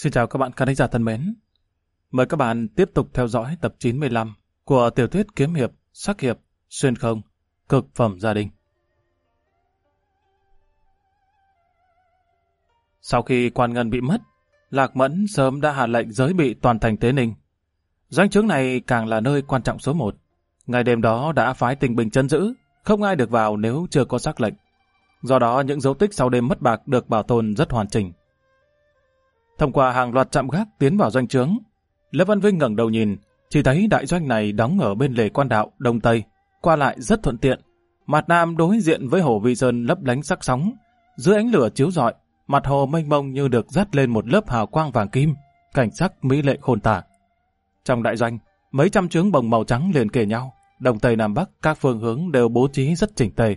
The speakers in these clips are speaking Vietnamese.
Xin chào các bạn khán giả thân mến. Mời các bạn tiếp tục theo dõi tập 95 của tiểu thuyết kiếm hiệp, sắc hiệp, xuyên không, cực phẩm gia đình. Sau khi Quan Ngân bị mất, Lạc Mẫn sớm đã hạ lệnh giới bị toàn thành Tế Ninh. Doanh trướng này càng là nơi quan trọng số 1. Ngày đêm đó đã phái tình binh trấn giữ, không ai được vào nếu chưa có sắc lệnh. Do đó những dấu tích sau đêm mất bạc được bảo tồn rất hoàn chỉnh. Thông qua hàng loạt trạm gác tiến vào doanh trướng, Lâm Văn Vinh ngẩng đầu nhìn, chỉ thấy đại doanh này đóng ở bên lề quan đạo Đông Tây, qua lại rất thuận tiện. Mặt nam đối diện với hồ Vi Sơn lấp lánh sắc sóng, dưới ánh lửa chiếu rọi, mặt hồ mênh mông như được dắt lên một lớp hào quang vàng kim, cảnh sắc mỹ lệ khôn tả. Trong đại doanh, mấy trăm trướng bồng màu trắng liền kề nhau, Đông Tây Nam Bắc các phương hướng đều bố trí rất chỉnh tề.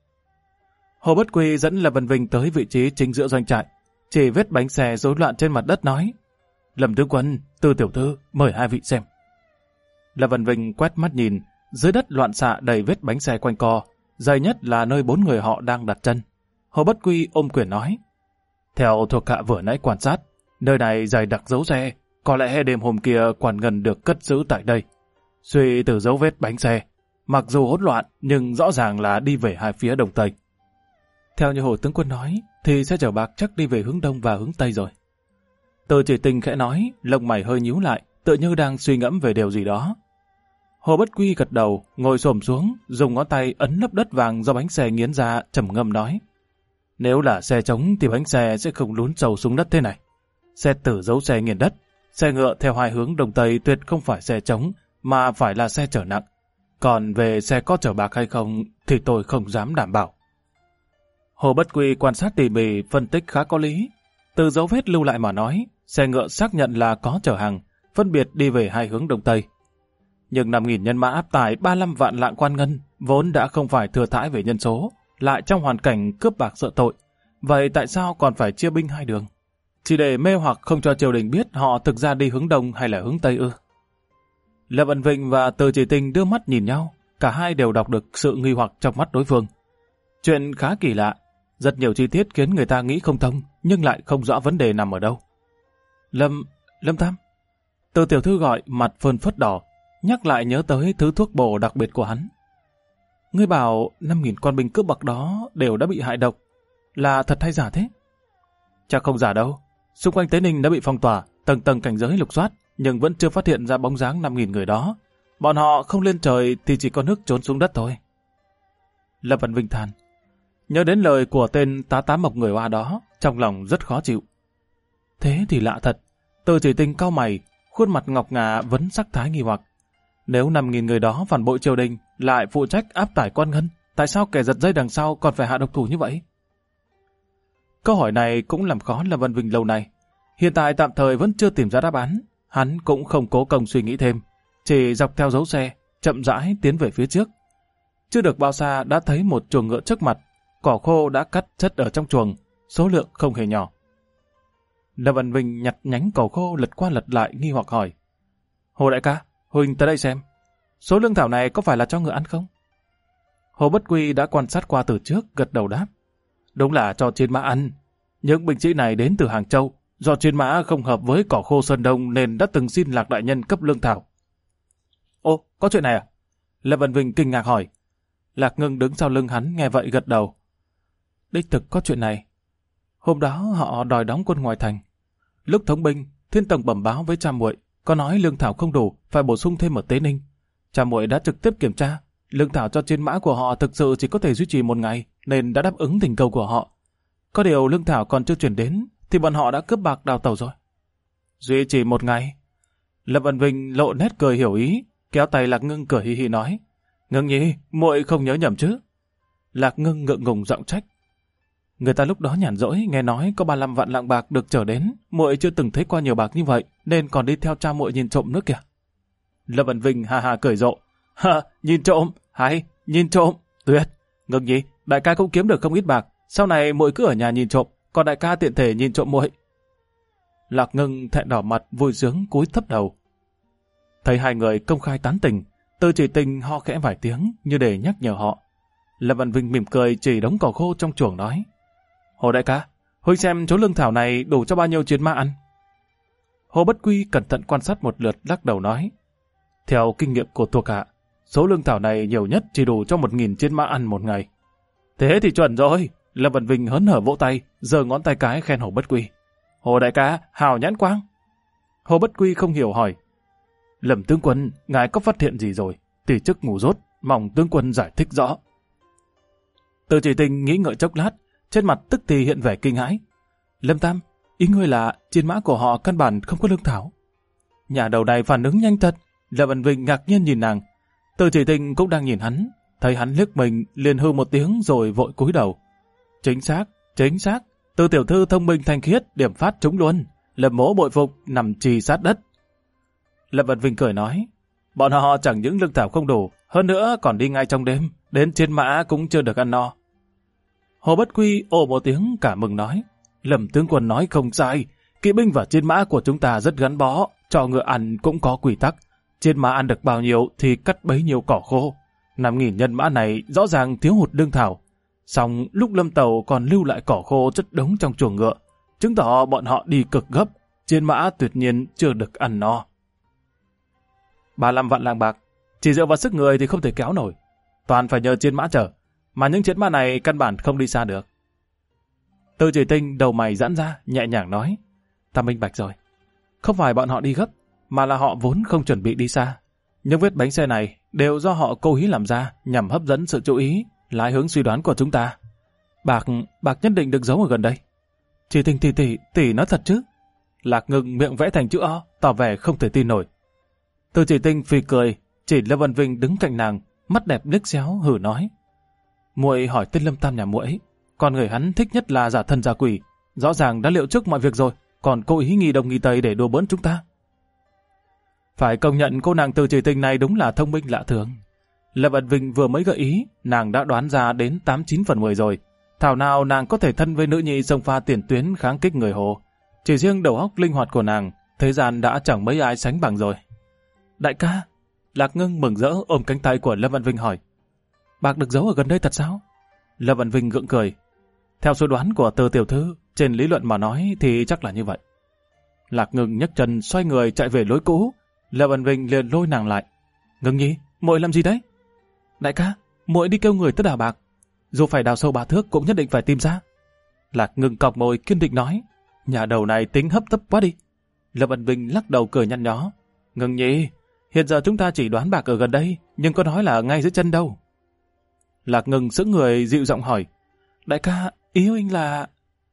Hồ Bất Quy dẫn Lâm Văn Vinh tới vị trí chính giữa doanh trại, chỉ vết bánh xe rối loạn trên mặt đất nói: Lâm tướng quân, Tư tiểu thư, mời hai vị xem. Lâm Văn Vinh quét mắt nhìn, dưới đất loạn xạ đầy vết bánh xe quanh co, dày nhất là nơi 4 người họ đang đặt chân. Hồ Bất Quy ôm quyền nói: Theo thuộc hạ vừa nãy quan sát, nơi này dày đặc dấu xe, có lẽ đêm hôm kia Quan Ngân được cất giữ tại đây. Suy từ dấu vết bánh xe, mặc dù hỗn loạn nhưng rõ ràng là đi về hai phía Đông Tây. Theo như Hồ tướng quân nói, thì xe chở bạc chắc đi về hướng Đông và hướng Tây rồi. Từ Chỉ Tình khẽ nói, lông mày hơi nhíu lại, tựa như đang suy ngẫm về điều gì đó. Hồ Bất Quy gật đầu, ngồi xổm xuống, dùng ngón tay ấn lớp đất vàng do bánh xe nghiến ra, trầm ngâm nói: Nếu là xe trống thì bánh xe sẽ không lún sâu xuống đất thế này. Xe tử giấu xe nghiền đất, xe ngựa theo hai hướng Đông Tây tuyệt không phải xe trống, mà phải là xe chở nặng. Còn về xe có chở bạc hay không thì tôi không dám đảm bảo. Hồ Bất Quy quan sát tỉ mỉ, phân tích khá có lý. Từ dấu vết lưu lại mà nói, xe ngựa xác nhận là có chở hàng, phân biệt đi về hai hướng Đông Tây. Nhưng 5.000 nhân mã áp tải 35 vạn lạng quan ngân, vốn đã không phải thừa thãi về nhân số, lại trong hoàn cảnh cướp bạc sợ tội. Vậy tại sao còn phải chia binh hai đường? Chỉ để mê hoặc không cho triều đình biết họ thực ra đi hướng Đông hay là hướng Tây ư? Lâm Văn Vinh và Từ Chỉ Tình đưa mắt nhìn nhau, cả hai đều đọc được sự nghi hoặc trong mắt đối phương. Chuyện khá kỳ lạ. Rất nhiều chi tiết khiến người ta nghĩ không thông, nhưng lại không rõ vấn đề nằm ở đâu. Lâm Tam. Từ tiểu thư gọi, mặt phơn phất đỏ, nhắc lại nhớ tới thứ thuốc bổ đặc biệt của hắn. Ngươi bảo 5.000 quan binh cướp bạc đó đều đã bị hại độc, là thật hay giả thế? Chắc không giả đâu. Xung quanh Tế Ninh đã bị phong tỏa, tầng tầng cảnh giới lục soát, nhưng vẫn chưa phát hiện ra bóng dáng 5.000 người đó. Bọn họ không lên trời thì chỉ có nước trốn xuống đất thôi. Lâm Văn Vinh than. Nhớ đến lời của tên tá tá mộc người Hoa đó, trong lòng rất khó chịu. Thế thì lạ thật. Từ Chỉ Tình cau mày, khuôn mặt ngọc ngà vấn sắc thái nghi hoặc. Nếu 5.000 người đó phản bội triều đình, lại phụ trách áp tải quan ngân, tại sao kẻ giật dây đằng sau còn phải hạ độc thủ như vậy? Câu hỏi này cũng làm khó Lâm Văn Vinh lâu nay. Hiện tại tạm thời vẫn chưa tìm ra đáp án. Hắn cũng không cố công suy nghĩ thêm, chỉ dọc theo dấu xe, chậm rãi tiến về phía trước. Chưa được bao xa đã thấy một chuồng ngựa trước mặt. Cỏ khô đã cắt chất ở trong chuồng, số lượng không hề nhỏ. Lâm Văn Vinh nhặt nhánh cỏ khô lật qua lật lại nghi hoặc hỏi: Hồ đại ca, huynh tới đây xem, số lương thảo này có phải là cho ngựa ăn không? Hồ Bất Quy đã quan sát qua từ trước, gật đầu đáp: Đúng là cho chiến mã ăn. Những binh sĩ này đến từ Hàng Châu, do chiến mã không hợp với cỏ khô Sơn Đông nên đã từng xin Lạc đại nhân cấp lương thảo. Ô, có chuyện này à? Lâm Văn Vinh kinh ngạc hỏi. Lạc Ngưng đứng sau lưng hắn nghe vậy gật đầu. Đích thực có chuyện này. Hôm đó họ đòi đóng quân ngoài thành. Lúc thống binh, Thiên Tổng bẩm báo với cha muội, có nói lương thảo không đủ, phải bổ sung thêm ở Tế Ninh. Cha muội đã trực tiếp kiểm tra, lương thảo cho chiến mã của họ thực sự chỉ có thể duy trì 1 ngày, nên đã đáp ứng tình cầu của họ. Có điều lương thảo còn chưa chuyển đến, thì bọn họ đã cướp bạc đào tẩu rồi. Duy trì 1 ngày. Lâm Văn Vinh lộ nét cười hiểu ý, kéo tay Lạc Ngưng cười hì hì nói: Ngưng nhi, muội không nhớ nhầm chứ? Lạc Ngưng ngượng ngùng giọng trách: Người ta lúc đó nhàn rỗi nghe nói có 35 vạn lạng bạc được trở đến, muội chưa từng thấy qua nhiều bạc như vậy, nên còn đi theo cha muội nhìn trộm nữa kìa. Lâm Văn Vinh ha ha cười rộ: Ha, nhìn trộm, hay, nhìn trộm, tuyệt. Ngưng nhi, đại ca cũng kiếm được không ít bạc, sau này muội cứ ở nhà nhìn trộm, còn đại ca tiện thể nhìn trộm muội. Lạc Ngưng thẹn đỏ mặt, vui sướng cúi thấp đầu. Thấy hai người công khai tán tình, Từ Chỉ Tình ho khẽ vài tiếng như để nhắc nhở họ. Lâm Văn Vinh mỉm cười chỉ đống cỏ khô trong chuồng nói: Hồ đại ca, huynh xem chỗ lương thảo này đủ cho bao nhiêu chiến mã ăn? Hồ Bất Quy cẩn thận quan sát một lượt, lắc đầu nói: theo kinh nghiệm của thuộc hạ, số lương thảo này nhiều nhất chỉ đủ cho 1.000 chiến mã ăn một ngày. Thế thì chuẩn rồi. Lâm Vân Vinh hớn hở vỗ tay, giơ ngón tay cái khen Hồ Bất Quy. Hồ đại ca, hào nhãn quang. Hồ Bất Quy không hiểu hỏi: Lâm tướng quân, ngài có phát hiện gì rồi? Tỷ chức ngủ dốt, mong tướng quân giải thích rõ. Từ Chỉ Tình nghĩ ngợi chốc lát, trên mặt tức thì hiện vẻ kinh hãi. Lâm Tam, ý ngươi là chiến mã của họ căn bản không có lương thảo? Nhà đầu này phản ứng nhanh thật. Lâm Vân Vinh ngạc nhiên nhìn nàng. Từ Chỉ Tình cũng đang nhìn hắn, thấy hắn liếc mình liền hư một tiếng rồi vội cúi đầu. Chính xác, Từ tiểu thư thông minh thanh khiết, điểm phát trúng luôn. Lâm mỗ bội phục, nằm trì sát đất. Lâm Vân Vinh cười nói: bọn họ chẳng những lương thảo không đủ, hơn nữa còn đi ngay trong đêm, đến chiến mã cũng chưa được ăn no. Hồ Bất Quy ồ một tiếng cả mừng nói: Lâm tướng quân nói không sai, kỵ binh và chiến mã của chúng ta rất gắn bó, cho ngựa ăn cũng có quy tắc. Chiến mã ăn được bao nhiêu thì cắt bấy nhiêu cỏ khô. 5.000 nhân mã này rõ ràng thiếu hụt lương thảo. Xong lúc Lâm Tàu còn lưu lại cỏ khô chất đống trong chuồng ngựa, chứng tỏ bọn họ đi cực gấp, chiến mã tuyệt nhiên chưa được ăn no. 35 vạn lạng bạc, chỉ dựa vào sức người thì không thể kéo nổi. Toàn phải nhờ chiến mã chở, mà những chiến mã này căn bản không đi xa được. Từ Chỉ Tình đầu mày giãn ra, nhẹ nhàng nói: ta minh bạch rồi. Không phải bọn họ đi gấp, mà là họ vốn không chuẩn bị đi xa. Những vết bánh xe này đều do họ cố ý làm ra nhằm hấp dẫn sự chú ý, lái hướng suy đoán của chúng ta. Bạc nhất định được giấu ở gần đây. Chỉ Tình tỷ nói thật chứ? Lạc Ngưng miệng vẽ thành chữ O, tỏ vẻ không thể tin nổi. Từ Chỉ Tình phì cười, chỉ Lâm Vân Vinh đứng cạnh nàng, mắt đẹp liếc xéo hử nói: muội hỏi tên Lâm Tam nhà muội ấy, con người hắn thích nhất là giả thân giả quỷ, rõ ràng đã liệu trước mọi việc rồi, còn cố ý nghi đông nghi tây để đùa bỡn chúng ta. Phải công nhận cô nàng Từ Chỉ Tình này đúng là thông minh lạ thường. Lâm Vân Vinh vừa mới gợi ý, nàng đã đoán ra đến 89 phần 10 rồi. Thảo nào nàng có thể thân với nữ nhi xông pha tiền tuyến kháng kích người Hồ. Chỉ riêng đầu óc linh hoạt của nàng, thế gian đã chẳng mấy ai sánh bằng rồi. Đại ca, Lạc Ngưng mừng rỡ ôm cánh tay của Lâm Vân Vinh hỏi: bạc được giấu ở gần đây thật sao? Lâm Vân Vinh gượng cười: theo suy đoán của Từ tiểu thư, trên lý luận mà nói thì chắc là như vậy. Lạc Ngưng nhấc chân xoay người chạy về lối cũ. Lâm Vân Vinh liền lôi nàng lại: Ngưng nhi, muội làm gì đấy? Đại ca, muội đi kêu người tới đào bạc, dù phải đào sâu 3 thước cũng nhất định phải tìm ra. Lạc Ngưng cọc môi kiên định nói: nhà đầu này tính hấp tấp quá đi. Lâm Vân Vinh lắc đầu cười nhăn nhó: Ngưng nhi, hiện giờ chúng ta chỉ đoán bạc ở gần đây, nhưng có nói là ngay dưới chân đâu. Lạc Ngưng sững người dịu giọng hỏi: đại ca, ý huynh là...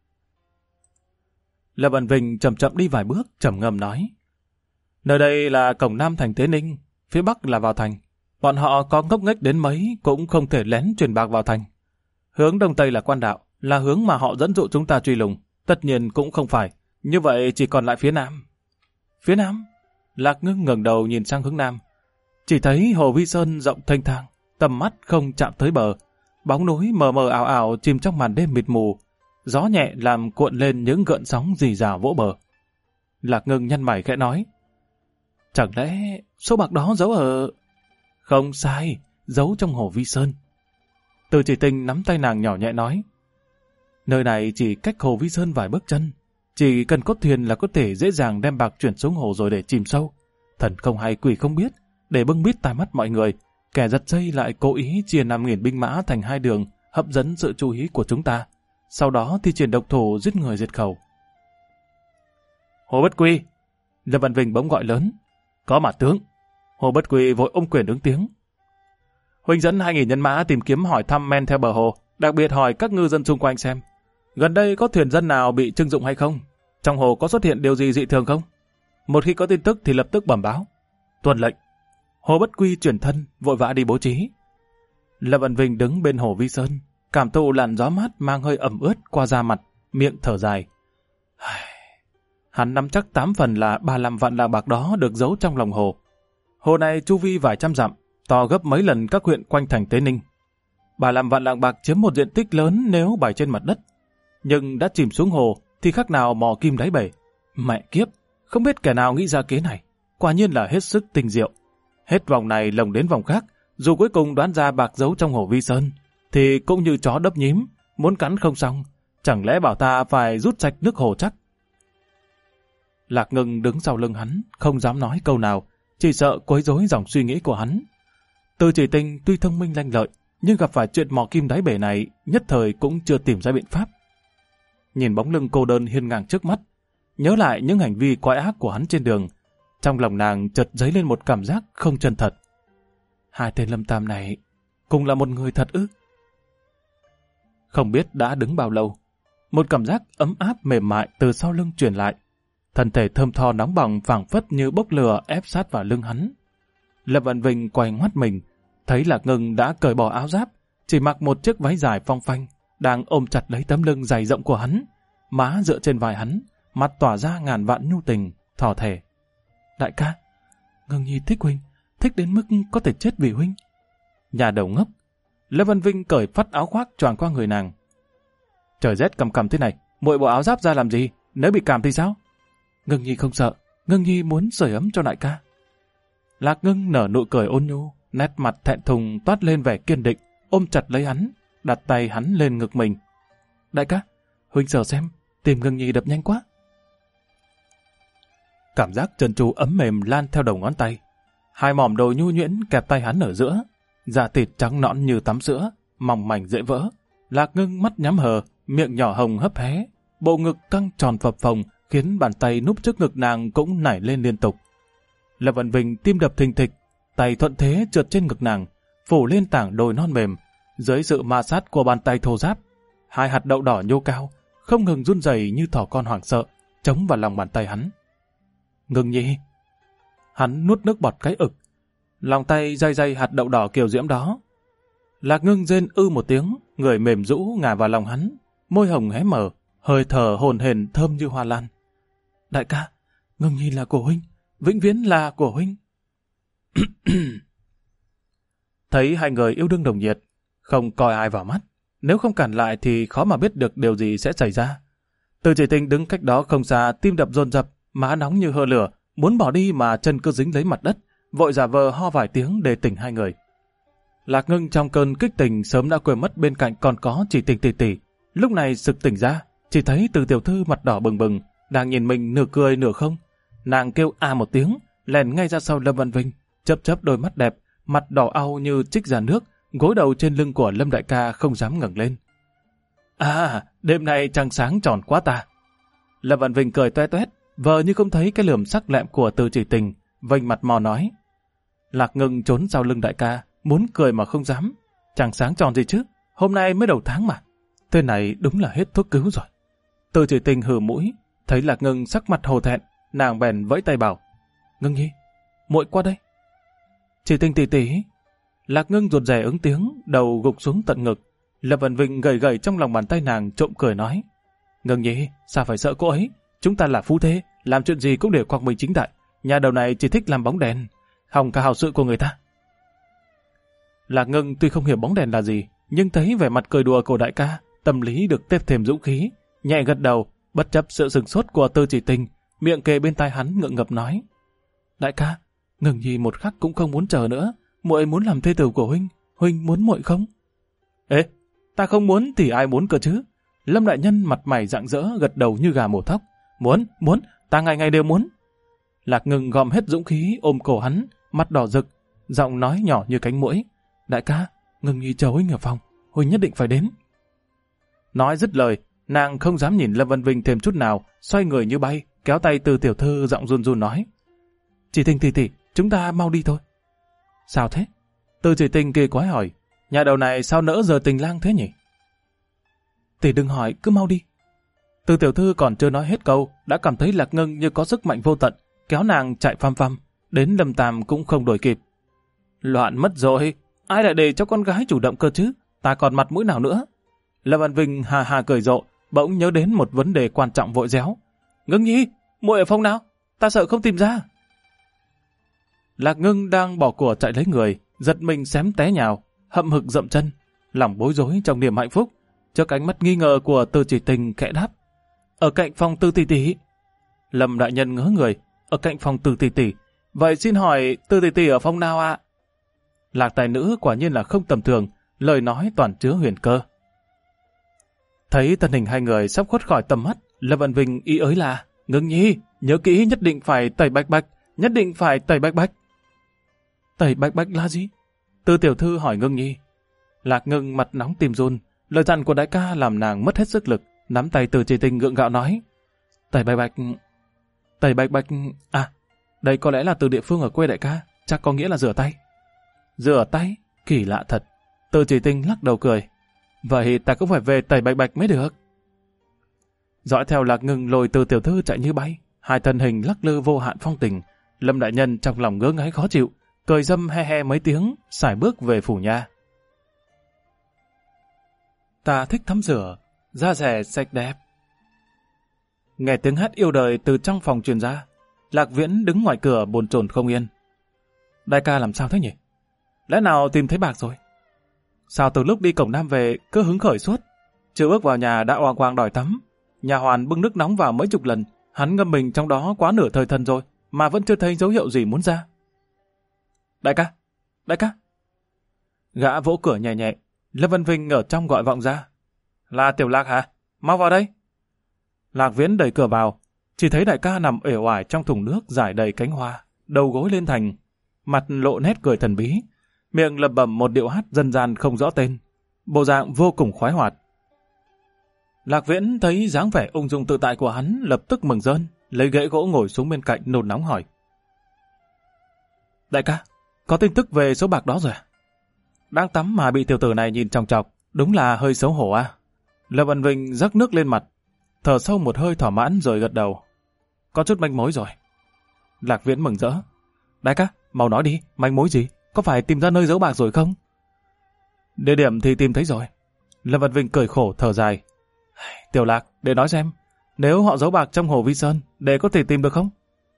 Lâm Vân Vinh chậm chậm đi vài bước, trầm ngâm nói: nơi đây là cổng Nam thành Tế Ninh, phía Bắc là vào thành. Bọn họ có ngốc nghếch đến mấy cũng không thể lén truyền bạc vào thành. Hướng Đông Tây là quan đạo, là hướng mà họ dẫn dụ chúng ta truy lùng. Tất nhiên cũng không phải. Như vậy chỉ còn lại phía Nam. Phía Nam? Lạc Ngưng ngẩng đầu nhìn sang hướng Nam. Chỉ thấy hồ Vi Sơn rộng thênh thang, tầm mắt không chạm tới bờ. Bóng núi mờ mờ ảo ảo chìm trong màn đêm mịt mù. Gió nhẹ làm cuộn lên những gợn sóng rì rào vỗ bờ. Lạc Ngưng nhăn mày khẽ nói: chẳng lẽ số bạc đó giấu ở... Không sai, giấu trong hồ Vi Sơn. Từ Chỉ Tình nắm tay nàng nhỏ nhẹ nói: nơi này chỉ cách hồ Vi Sơn vài bước chân. Chỉ cần có thuyền là có thể dễ dàng đem bạc chuyển xuống hồ rồi để chìm sâu. Thần không hay quỷ không biết, để bưng bít tai mắt mọi người, kẻ giật dây lại cố ý chia 5.000 binh mã thành 2 đường, hấp dẫn sự chú ý của chúng ta. Sau đó thì triển độc thủ giết người diệt khẩu. Hồ Bất Quy! Lâm Văn Vinh bỗng gọi lớn: có mà tướng! Hồ Bất Quy vội ôm quyền ứng tiếng: huynh dẫn 2.000 nhân mã tìm kiếm hỏi thăm men theo bờ hồ, đặc biệt hỏi các ngư dân xung quanh xem gần đây có thuyền dân nào bị trưng dụng hay không, trong hồ có xuất hiện điều gì dị thường không. Một khi có tin tức thì lập tức bẩm báo. Tuân lệnh. Hồ Bất Quy chuyển thân vội vã đi bố trí. Lâm Văn Vinh đứng bên hồ Vi Sơn, cảm thụ làn gió mát mang hơi ẩm ướt qua da mặt, miệng thở dài. Hắn nắm chắc 8 phần là 35 vạn lạng bạc đó được giấu trong lòng hồ. Hồ này chu vi vài trăm dặm, to gấp mấy lần các huyện quanh thành Tế Ninh. 35 vạn lạng bạc chiếm một diện tích lớn nếu bày trên mặt đất, nhưng đã chìm xuống hồ thì khác nào mò kim đáy bể. Mẹ kiếp, không biết kẻ nào nghĩ ra kế này, quả nhiên là hết sức tinh diệu. Hết vòng này lồng đến vòng khác, dù cuối cùng đoán ra bạc giấu trong hồ Vi Sơn, thì cũng như chó đấp nhím, muốn cắn không xong, chẳng lẽ bảo ta phải rút sạch nước hồ chắc. Lạc Ngưng đứng sau lưng hắn, không dám nói câu nào, chỉ sợ quấy rối dòng suy nghĩ của hắn. Từ Chỉ Tình tuy thông minh lanh lợi, nhưng gặp phải chuyện mò kim đáy bể này, nhất thời cũng chưa tìm ra biện pháp. Nhìn bóng lưng cô đơn hiên ngang trước mắt, nhớ lại những hành vi quái ác của hắn trên đường, trong lòng nàng chợt dấy lên một cảm giác không chân thật. Hai tên Lâm Tam này cùng là một người thật ư? Không biết đã đứng bao lâu, một cảm giác ấm áp mềm mại từ sau lưng truyền lại. Thân thể thơm tho nóng bỏng phảng phất như bốc lửa ép sát vào lưng hắn. Lâm Vạn Vinh quay ngoắt mình, thấy Lạc Ngưng đã cởi bỏ áo giáp, chỉ mặc một chiếc váy dài phong phanh, đang ôm chặt lấy tấm lưng dày rộng của hắn, má dựa trên vai hắn, mặt tỏa ra ngàn vạn nhu tình, thỏ thẻ. Đại ca, Ngưng Nhi thích huynh, thích đến mức có thể chết vì huynh. Nhà đầu ngốc. Lâm Vân Vinh cởi phắt áo khoác choàng qua người nàng. Trời rét cầm cằm thế này, muội bộ áo giáp ra làm gì? Nếu bị cảm thì sao? Ngưng Nhi không sợ, Ngưng Nhi muốn sưởi ấm cho đại ca. Lạc Ngưng nở nụ cười ôn nhu, nét mặt thẹn thùng toát lên vẻ kiên định, ôm chặt lấy hắn, đặt tay hắn lên ngực mình. Đại ca, huynh sờ xem, tim Ngưng Nhi đập nhanh quá. Cảm giác trần tru ấm mềm lan theo đầu ngón tay. Hai mỏm đồi nhu nhuyễn kẹp tay hắn ở giữa, da thịt trắng nõn như tắm sữa, mỏng mảnh dễ vỡ. Lạc Ngưng mắt nhắm hờ, miệng nhỏ hồng hấp hé, bộ ngực căng tròn phập phồng, khiến bàn tay núp trước ngực nàng cũng nảy lên liên tục. Lâm Vân Vinh tim đập thình thịch, tay thuận thế trượt trên ngực nàng, phủ lên tảng đồi non mềm. Dưới sự ma sát của bàn tay thô ráp, hai hạt đậu đỏ nhô cao, không ngừng run rẩy như thỏ con hoảng sợ, chống vào lòng bàn tay hắn. Ngưng Nhi. Hắn nuốt nước bọt cái ực, lòng tay day day hạt đậu đỏ kiều diễm đó. Lạc Ngưng rên ư một tiếng, người mềm rũ ngả vào lòng hắn, môi hồng hé mở, hơi thở hồn hển thơm như hoa lan. Đại ca, Ngưng Nhi là của huynh, vĩnh viễn là của huynh. Thấy hai người yêu đương đồng nhiệt, không coi ai vào mắt, nếu không cản lại thì khó mà biết được điều gì sẽ xảy ra. Từ Chỉ Tình đứng cách đó không xa, tim đập dồn dập, má nóng như hơ lửa, muốn bỏ đi mà chân cứ dính lấy mặt đất, vội giả vờ ho vài tiếng để tỉnh hai người. Lạc Ngưng trong cơn kích tình sớm đã quên mất bên cạnh còn có Chỉ Tình tỷ tỷ, lúc này sực tỉnh ra, chỉ thấy Từ tiểu thư mặt đỏ bừng bừng, đang nhìn mình nửa cười nửa không. Nàng kêu a một tiếng, lèn ngay ra sau Lâm Văn Vinh, chớp chớp đôi mắt đẹp, mặt đỏ au như trích ra nước, gối đầu trên lưng của Lâm đại ca không dám ngẩng lên. À, đêm nay trăng sáng tròn quá ta. Lâm Văn Vinh cười toe toét, vờ như không thấy cái lườm sắc lẹm của Từ Chỉ Tình, vênh mặt mò nói. Lạc Ngưng trốn sau lưng đại ca, muốn cười mà không dám. Trăng sáng tròn gì chứ, hôm nay mới đầu tháng mà. Thế này đúng là hết thuốc cứu rồi. Từ Chỉ Tình hừ mũi, thấy Lạc Ngưng sắc mặt hồ thẹn, nàng bèn vẫy tay bảo. Ngưng Nhi, muội qua đây. Chỉ Tình tỷ tỷ. Lạc Ngưng rụt rè ứng tiếng, đầu gục xuống tận ngực. Lâm Văn Vinh gầy gầy trong lòng bàn tay nàng trộm cười nói. Ngưng Nhi, sao phải sợ cô ấy? Chúng ta là phu thê, làm chuyện gì cũng đều quang minh chính đại. Nhà đầu này chỉ thích làm bóng đèn, hòng cả hào sự của người ta. Lạc Ngưng tuy không hiểu bóng đèn là gì, nhưng thấy vẻ mặt cười đùa của đại ca, tâm lý được tiếp thêm dũng khí, nhẹ gật đầu, bất chấp sự sửng sốt của Từ Chỉ Tình, miệng kề bên tai hắn ngượng ngập nói. Đại ca, Ngưng Nhi một khắc cũng không muốn chờ nữa, muội muốn làm thê tử của huynh, huynh muốn muội không? Ê, ta không muốn thì ai muốn cơ chứ? Lâm đại nhân mặt mày rạng rỡ gật đầu như gà mổ thóc. Muốn, ta ngày ngày đều muốn. Lạc Ngưng gom hết dũng khí ôm cổ hắn, mặt đỏ rực, giọng nói nhỏ như cánh muỗi. Đại ca, Ngưng Nhi chờ huynh ở phòng, huynh nhất định phải đến. Nói dứt lời, nàng không dám nhìn Lâm Văn Vinh thêm chút nào, xoay người như bay, kéo tay Từ tiểu thư giọng run run nói. Chỉ Tình tỷ tỷ, chúng ta mau đi thôi. Sao thế? Từ Chỉ Tình kỳ quái hỏi, nhà đầu này sao nỡ giờ tình lang thế nhỉ? Tỷ đừng hỏi, cứ mau đi. Từ tiểu thư còn chưa nói hết câu, đã cảm thấy Lạc Ngưng như có sức mạnh vô tận, kéo nàng chạy phăm phăm, đến Lâm Tam cũng không đuổi kịp. Loạn mất rồi, ai lại để cho con gái chủ động cơ chứ, ta còn mặt mũi nào nữa? Lâm Văn Vinh hà hà cười rộ, bỗng nhớ đến một vấn đề quan trọng vội réo. Ngưng Nhi, muội ở phòng nào? Ta sợ không tìm ra. Lạc Ngưng đang bỏ của chạy lấy người, giật mình xém té nhào, hậm hực dậm chân, lòng bối rối trong niềm hạnh phúc, trước ánh mắt nghi ngờ của Từ Chỉ Tình khẽ đáp. Ở cạnh phòng Từ tỷ tỷ. Lâm đại nhân ngớ người, ở cạnh phòng Từ tỷ tỷ. Vậy xin hỏi Từ tỷ tỷ ở phòng nào ạ? Lạc tài nữ quả nhiên là không tầm thường, lời nói toàn chứa huyền cơ. Thấy thân hình hai người sắp khuất khỏi tầm mắt, Lâm Văn Vinh ý ới là, Ngưng Nhi, Nhớ kỹ, nhất định phải tẩy bạch bạch, nhất định phải tẩy bạch bạch. Tẩy bạch bạch là gì? Từ tiểu thư hỏi Ngưng Nhi. Lạc Ngưng mặt nóng tim run, lời dặn của đại ca làm nàng mất hết sức lực, nắm tay Từ Chỉ Tình gượng gạo nói. Tẩy bạch bạch, à, đây có lẽ là từ địa phương ở quê đại ca, chắc có nghĩa là rửa tay. Rửa tay? Kỳ lạ thật. Từ Chỉ Tình lắc đầu cười. Vậy ta cũng phải về tẩy bạch bạch mới được. Dõi theo Lạc Ngưng lôi Từ tiểu thư chạy như bay, hai thân hình lắc lư vô hạn phong tình. Lâm đại nhân trong lòng ngứa ngáy khó chịu, cười dâm he he mấy tiếng, sải bước về phủ nha. Ta thích tắm rửa, da rẻ sạch đẹp. Nghe tiếng hát yêu đời từ trong phòng truyền ra, Lạc Viễn đứng ngoài cửa bồn chồn không yên. Đại ca làm sao thế nhỉ? Lẽ nào tìm thấy bạc rồi? Sao từ lúc đi cổng Nam về cứ hứng khởi suốt? Chưa bước vào nhà đã oang oang đòi tắm. Nhà hoàn bưng nước nóng vào mấy chục lần, hắn ngâm mình trong đó quá nửa thời thần rồi, mà vẫn chưa thấy dấu hiệu gì muốn ra. Đại ca! Đại ca! Gã vỗ cửa nhẹ nhẹ, Lâm Vân Vinh ở trong gọi vọng ra. Là Tiểu Lạc hả? Mau vào đây! Lạc Viễn đẩy cửa vào, chỉ thấy đại ca nằm uể oải trong thùng nước rải đầy cánh hoa, đầu gối lên thành, mặt lộ nét cười thần bí, miệng lẩm bẩm một điệu hát dân gian không rõ tên, bộ dạng vô cùng khoái hoạt. Lạc Viễn thấy dáng vẻ ung dung tự tại của hắn, lập tức mừng rơn, lấy ghế gỗ ngồi xuống bên cạnh nôn nóng hỏi. Đại ca, có tin tức về số bạc đó rồi à? Đang tắm mà bị tiểu tử này nhìn chòng chọc, đúng là hơi xấu hổ à? Lâm Văn Vinh rắc nước lên mặt, thở sâu một hơi thỏa mãn rồi gật đầu. Có chút manh mối rồi. Lạc Viễn mừng rỡ. Đại ca, mau nói đi, manh mối gì? Có phải tìm ra nơi giấu bạc rồi không? Địa điểm thì tìm thấy rồi. Lâm Văn Vinh cười khổ thở dài. Tiểu Lạc, để nói xem, nếu họ giấu bạc trong hồ Vi Sơn, để có thể tìm được không?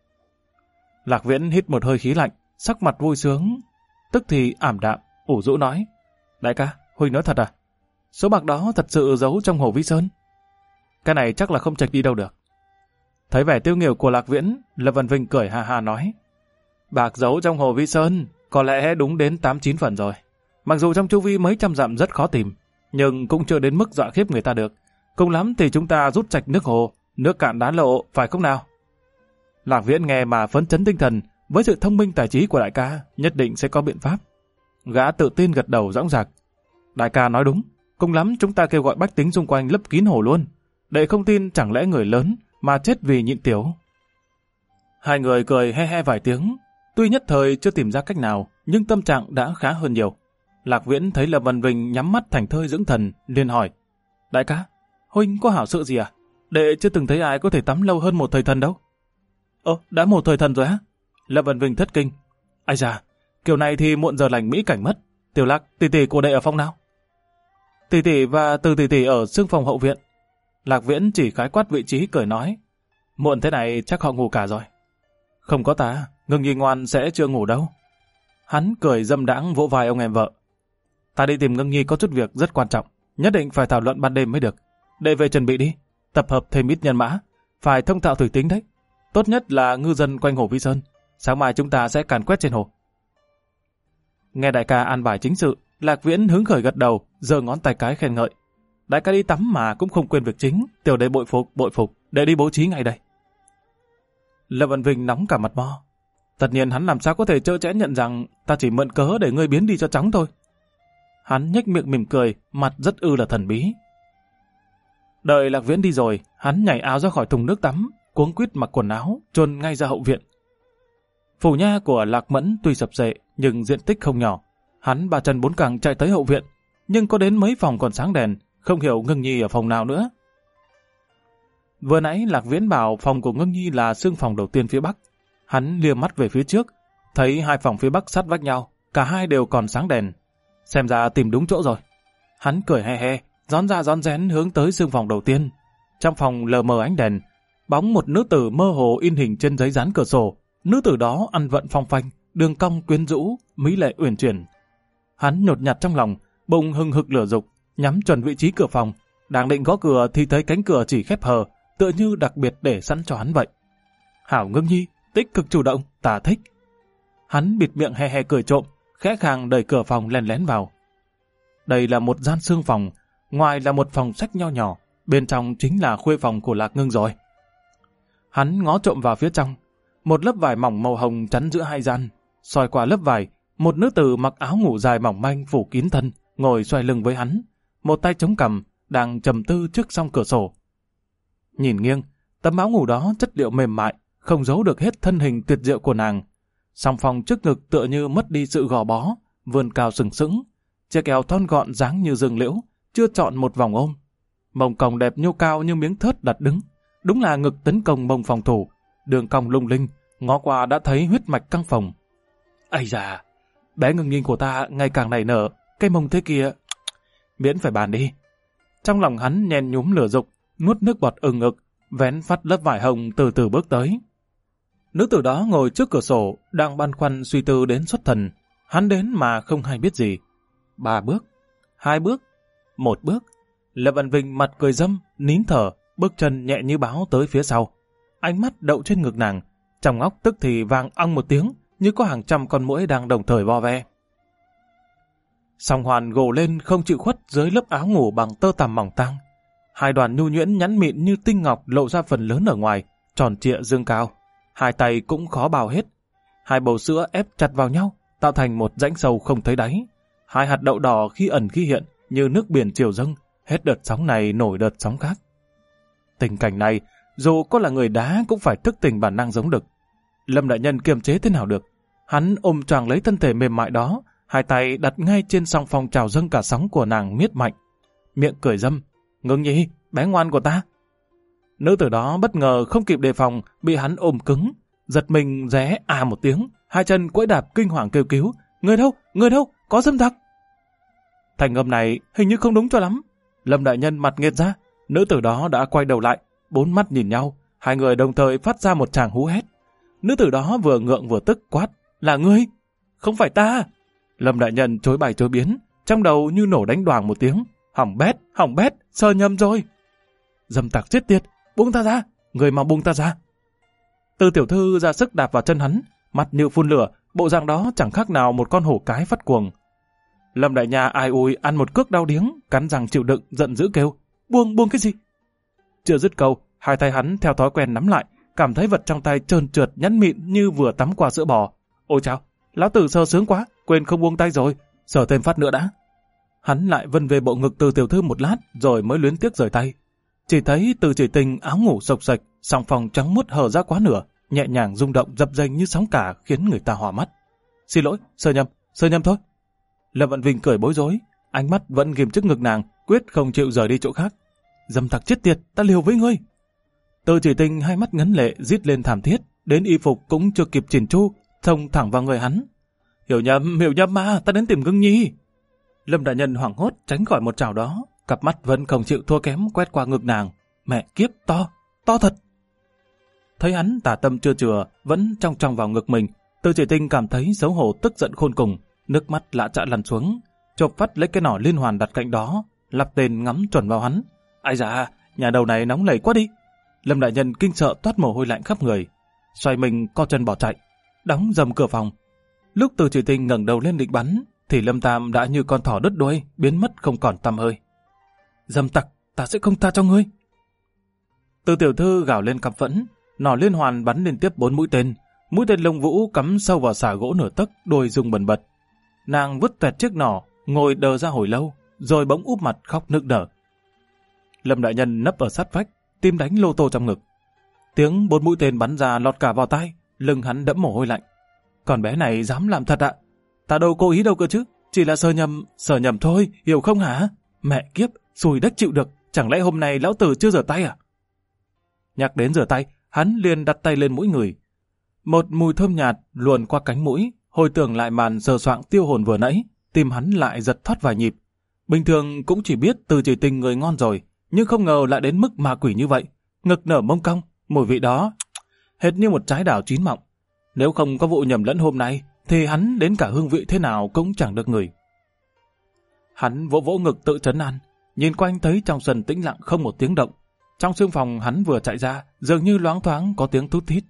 Lạc Viễn hít một hơi khí lạnh, sắc mặt vui sướng, tức thì ảm đạm, ủ rũ nói. Đại ca, huynh nói thật à? Số bạc đó thật sự giấu trong hồ Vi Sơn? Cái này chắc là không chệch đi đâu được. Thấy vẻ tiêu nghỉu của Lạc Viễn, Lâm Văn Vinh cười ha ha nói. Bạc giấu trong hồ Vi Sơn có lẽ đúng đến 8-9 phần rồi. Mặc dù trong chu vi mấy trăm dặm rất khó tìm, nhưng cũng chưa đến mức dọa khiếp người ta được. Cùng lắm thì chúng ta rút sạch nước hồ, nước cạn đá lộ, phải không nào? Lạc Viễn nghe mà phấn chấn tinh thần, với sự thông minh tài trí của đại ca, nhất định sẽ có biện pháp. Gã tự tin gật đầu dõng dạc. Đại ca nói đúng, cùng lắm chúng ta kêu gọi bách tính xung quanh lấp kín hồ luôn. Để không tin chẳng lẽ người lớn mà chết vì nhịn tiểu. Hai người cười he he vài tiếng, tuy nhất thời chưa tìm ra cách nào, nhưng tâm trạng đã khá hơn nhiều. Lạc Viễn thấy Lâm Văn Vinh nhắm mắt thành thơi dưỡng thần, liền hỏi. Đại ca, huynh có hảo sự gì à? Đệ chưa từng thấy ai có thể tắm lâu hơn một thời thần đâu. Đã một thời thần rồi á? Lâm Văn Vinh thất kinh. Ai da, kiểu này thì muộn giờ lành mỹ cảnh mất. Tiểu Lạc, tỷ tỷ của đệ ở phòng nào? Tỷ tỷ và Từ tỷ tỷ ở xương phòng hậu viện. Lạc Viễn chỉ khái quát vị trí cười nói. Muộn thế này chắc họ ngủ cả rồi. Không có ta, Ngưng Nhi ngoan sẽ chưa ngủ đâu. Hắn cười dâm đãng vỗ vai ông em vợ. Ta đi tìm Ngưng Nhi có chút việc rất quan trọng, nhất định phải thảo luận ban đêm mới được. Đệ về chuẩn bị đi, tập hợp thêm ít nhân mã, phải thông thạo thủy tính đấy. Tốt nhất là ngư dân quanh hồ Vi Sơn, sáng mai chúng ta sẽ càn quét trên hồ. Nghe đại ca an bài chính sự, Lạc Viễn hứng khởi gật đầu, giơ ngón tay cái khen ngợi. Đại ca đi tắm mà cũng không quên việc chính, tiểu đệ bội phục, để đi bố trí ngay đây. Lâm Văn Vinh nóng cả mặt mo. Tất nhiên hắn làm sao có thể trơ trẽ nhận rằng ta chỉ mượn cớ để ngươi biến đi cho chóng thôi. Hắn nhếch miệng mỉm cười, mặt rất là thần bí. Đợi Lạc Viễn đi rồi, hắn nhảy áo ra khỏi thùng nước tắm, cuống quýt mặc quần áo, chôn ngay ra hậu viện. Phủ nha của Lạc Mẫn tuy sập sệ nhưng diện tích không nhỏ. Hắn ba chân bốn cẳng chạy tới hậu viện, nhưng có đến mấy phòng còn sáng đèn, không hiểu Ngưng Nhi ở phòng nào nữa. Vừa nãy Lạc Viễn bảo phòng của Ngưng Nhi là xương phòng đầu tiên phía bắc. Hắn lia mắt về phía trước, thấy hai phòng phía bắc sát vách nhau, cả hai đều còn sáng đèn. Xem ra tìm đúng chỗ rồi. Hắn cười he he, rón ra rón rén hướng tới xương phòng đầu tiên. Trong phòng lờ mờ ánh đèn, bóng một nữ tử mơ hồ in hình trên giấy dán cửa sổ. Nữ tử đó ăn vận phong phanh, đường cong quyến rũ, mỹ lệ uyển chuyển. Hắn nhột nhạt trong lòng, bụng hừng hực lửa dục, nhắm chuẩn vị trí cửa phòng. Đang định gõ cửa thì thấy cánh cửa chỉ khép hờ, tựa như đặc biệt để sẵn cho hắn vậy. Hảo Ngưng Nhi, tích cực chủ động, ta thích. Hắn bịt miệng he he cười trộm, khẽ khàng đẩy cửa phòng lén lén vào. Đây là một gian xương phòng, ngoài là một phòng sách nho nhỏ, bên trong chính là khuê phòng của Lạc Ngưng rồi. Hắn ngó trộm vào phía trong. Một lớp vải mỏng màu hồng chắn giữa hai gian. Soi qua lớp vải, một nữ tử mặc áo ngủ dài mỏng manh phủ kín thân, ngồi xoay lưng với hắn. Một tay chống cằm, đang trầm tư trước song cửa sổ. Nhìn nghiêng, tấm áo ngủ đó chất liệu mềm mại, không giấu được hết thân hình tuyệt diệu của nàng. Song phong trước ngực tựa như mất đi sự gò bó, vươn cao sừng sững. Chiếc eo thon gọn dáng như rừng liễu, chưa chọn một vòng ôm. Mông cong đẹp nhô cao như miếng thớt đặt đứng. Đúng là ngực tấn công mông phòng thủ. Đường cong lung linh, ngó qua đã thấy huyết mạch căng phồng. Ây da, bé ngưng nhìn của ta ngày càng nảy nở, cái mông thế kia. Miễn phải bàn đi. Trong lòng hắn nhen nhúm lửa dục, nuốt nước bọt ừng ực, vén phát lớp vải hồng từ từ bước tới. Nữ tử đó ngồi trước cửa sổ, đang băn khoăn suy tư đến xuất thần. Hắn đến mà không hay biết gì. 3 bước, 2 bước, 1 bước. Lâm Vân Vinh mặt cười râm, nín thở, bước chân nhẹ như báo tới phía sau. Ánh mắt đậu trên ngực nàng, trong óc tức thì vang ong một tiếng, như có hàng trăm con muỗi đang đồng thời vo ve. Song hoàn gồ lên không chịu khuất dưới lớp áo ngủ bằng tơ tằm mỏng tang. Hai đoàn nhu nhuyễn nhẵn mịn như tinh ngọc lộ ra phần lớn ở ngoài, tròn trịa dương cao. Hai tay cũng khó bào hết. Hai bầu sữa ép chặt vào nhau, tạo thành một rãnh sâu không thấy đáy. Hai hạt đậu đỏ khi ẩn khi hiện, như nước biển triều dâng, hết đợt sóng này nổi đợt sóng khác. Tình cảnh này, dù có là người đá cũng phải thức tỉnh bản năng giống đực. Lâm đại nhân kiềm chế thế nào được? Hắn ôm choàng lấy thân thể mềm mại đó, hai tay đặt ngay trên song phong trào dâng cả sóng của nàng miết mạnh. Miệng cười râm, Ngưng nhi, bé ngoan của ta. Nữ tử đó bất ngờ không kịp đề phòng, bị hắn ôm cứng, giật mình ré à một tiếng, hai chân quẫy đạp kinh hoàng kêu cứu. Người đâu, có dâm tặc. Thành âm này hình như không đúng cho lắm. Lâm đại nhân mặt nghệt ra, nữ tử đó đã quay đầu lại, bốn mắt nhìn nhau, hai người đồng thời phát ra một tràng hú hét. Nữ tử đó vừa ngượng vừa tức quát, là ngươi, không phải ta. Lâm đại nhân chối bài chối biến, trong đầu như nổ đánh đoàng một tiếng, hỏng bét, sơ nhầm rồi. Dâm tặc chết tiệt, buông ta ra, người mau buông ta ra. Từ tiểu thư ra sức đạp vào chân hắn, mặt như phun lửa, bộ dạng đó chẳng khác nào một con hổ cái phát cuồng. Lâm đại nhà ai ui ăn một cước đau điếng, cắn răng chịu đựng, giận dữ kêu, buông cái gì? Chưa dứt câu, hai tay hắn theo thói quen nắm lại, cảm thấy vật trong tay trơn trượt nhẵn mịn như vừa tắm qua sữa bò. Ôi chao, lão tử sơ sướng quá, quên không buông tay rồi, sờ thêm phát nữa đã. Hắn lại vân về bộ ngực Từ tiểu thư một lát, rồi mới luyến tiếc rời tay. Chỉ thấy Từ Chỉ Tình áo ngủ sộc sạch, song phòng trắng muốt hở ra quá nửa, nhẹ nhàng rung động dập dềnh như sóng cả khiến người ta hòa mắt. Xin lỗi, sơ nhầm thôi. Lâm Vận Vinh cười bối rối, ánh mắt vẫn ghim trước ngực nàng, quyết không chịu rời đi chỗ khác. Dâm tặc chết tiệt, ta liều với ngươi. Từ Chỉ Tình hai mắt ngấn lệ rít lên thảm thiết, đến y phục cũng chưa kịp chỉnh chu, xông thẳng vào người hắn. Hiểu nhầm mà, ta đến tìm Ngưng Nhi. Lâm đại nhân hoảng hốt tránh khỏi một trảo đó, cặp mắt vẫn không chịu thua kém quét qua ngực nàng. Mẹ kiếp, to thật. Thấy hắn tả tâm chưa chừa, vẫn trong vào ngực mình, Từ Chỉ Tình cảm thấy xấu hổ tức giận khôn cùng, nước mắt lã chã lăn xuống, chộp phát lấy cái nỏ liên hoàn đặt cạnh đó, lắp tên ngắm chuẩn vào hắn. Ai da, nhà đầu này nóng nảy quá đi. Lâm đại nhân kinh sợ toát mồ hôi lạnh khắp người, xoay mình co chân bỏ chạy, đóng dầm cửa phòng. Lúc Từ Chỉ Tình ngẩng đầu lên định bắn, thì Lâm Tam đã như con thỏ đứt đuôi, biến mất không còn tăm hơi. Dâm tặc, ta sẽ không tha cho ngươi. Từ tiểu thư gào lên căm phẫn, nỏ liên hoàn bắn liên tiếp 4 mũi tên lông vũ cắm sâu vào xà gỗ nửa tấc, đuôi rung bần bật. Nàng vứt toẹt chiếc nỏ, ngồi đờ ra hồi lâu, rồi bỗng úp mặt khóc nức nở. Lâm đại nhân nấp ở sát vách, tim đánh lô tô trong ngực. Tiếng 4 mũi tên bắn ra lọt cả vào tai, lưng hắn đẫm mồ hôi lạnh. Còn bé này dám làm thật ạ? Ta đâu cố ý đâu cơ chứ, chỉ là sờ nhầm thôi, hiểu không hả? Mẹ kiếp, xùi đất chịu được, chẳng lẽ hôm nay lão tử chưa rửa tay à? Nhắc đến rửa tay, hắn liền đặt tay lên mũi người. Một mùi thơm nhạt luồn qua cánh mũi, hồi tưởng lại màn sờ soạng tiêu hồn vừa nãy, tim hắn lại giật thoát vài nhịp. Bình thường cũng chỉ biết Từ Chỉ Tình người ngon rồi, nhưng không ngờ lại đến mức ma quỷ như vậy. Ngực nở mông cong, mùi vị đó hệt như một trái đào chín mọng. Nếu không có vụ nhầm lẫn hôm nay, thì hắn đến cả hương vị thế nào cũng chẳng được ngửi. Hắn vỗ ngực tự trấn an, nhìn quanh thấy trong sân tĩnh lặng không một tiếng động. Trong xương phòng hắn vừa chạy ra, dường như loáng thoáng có tiếng thút thít.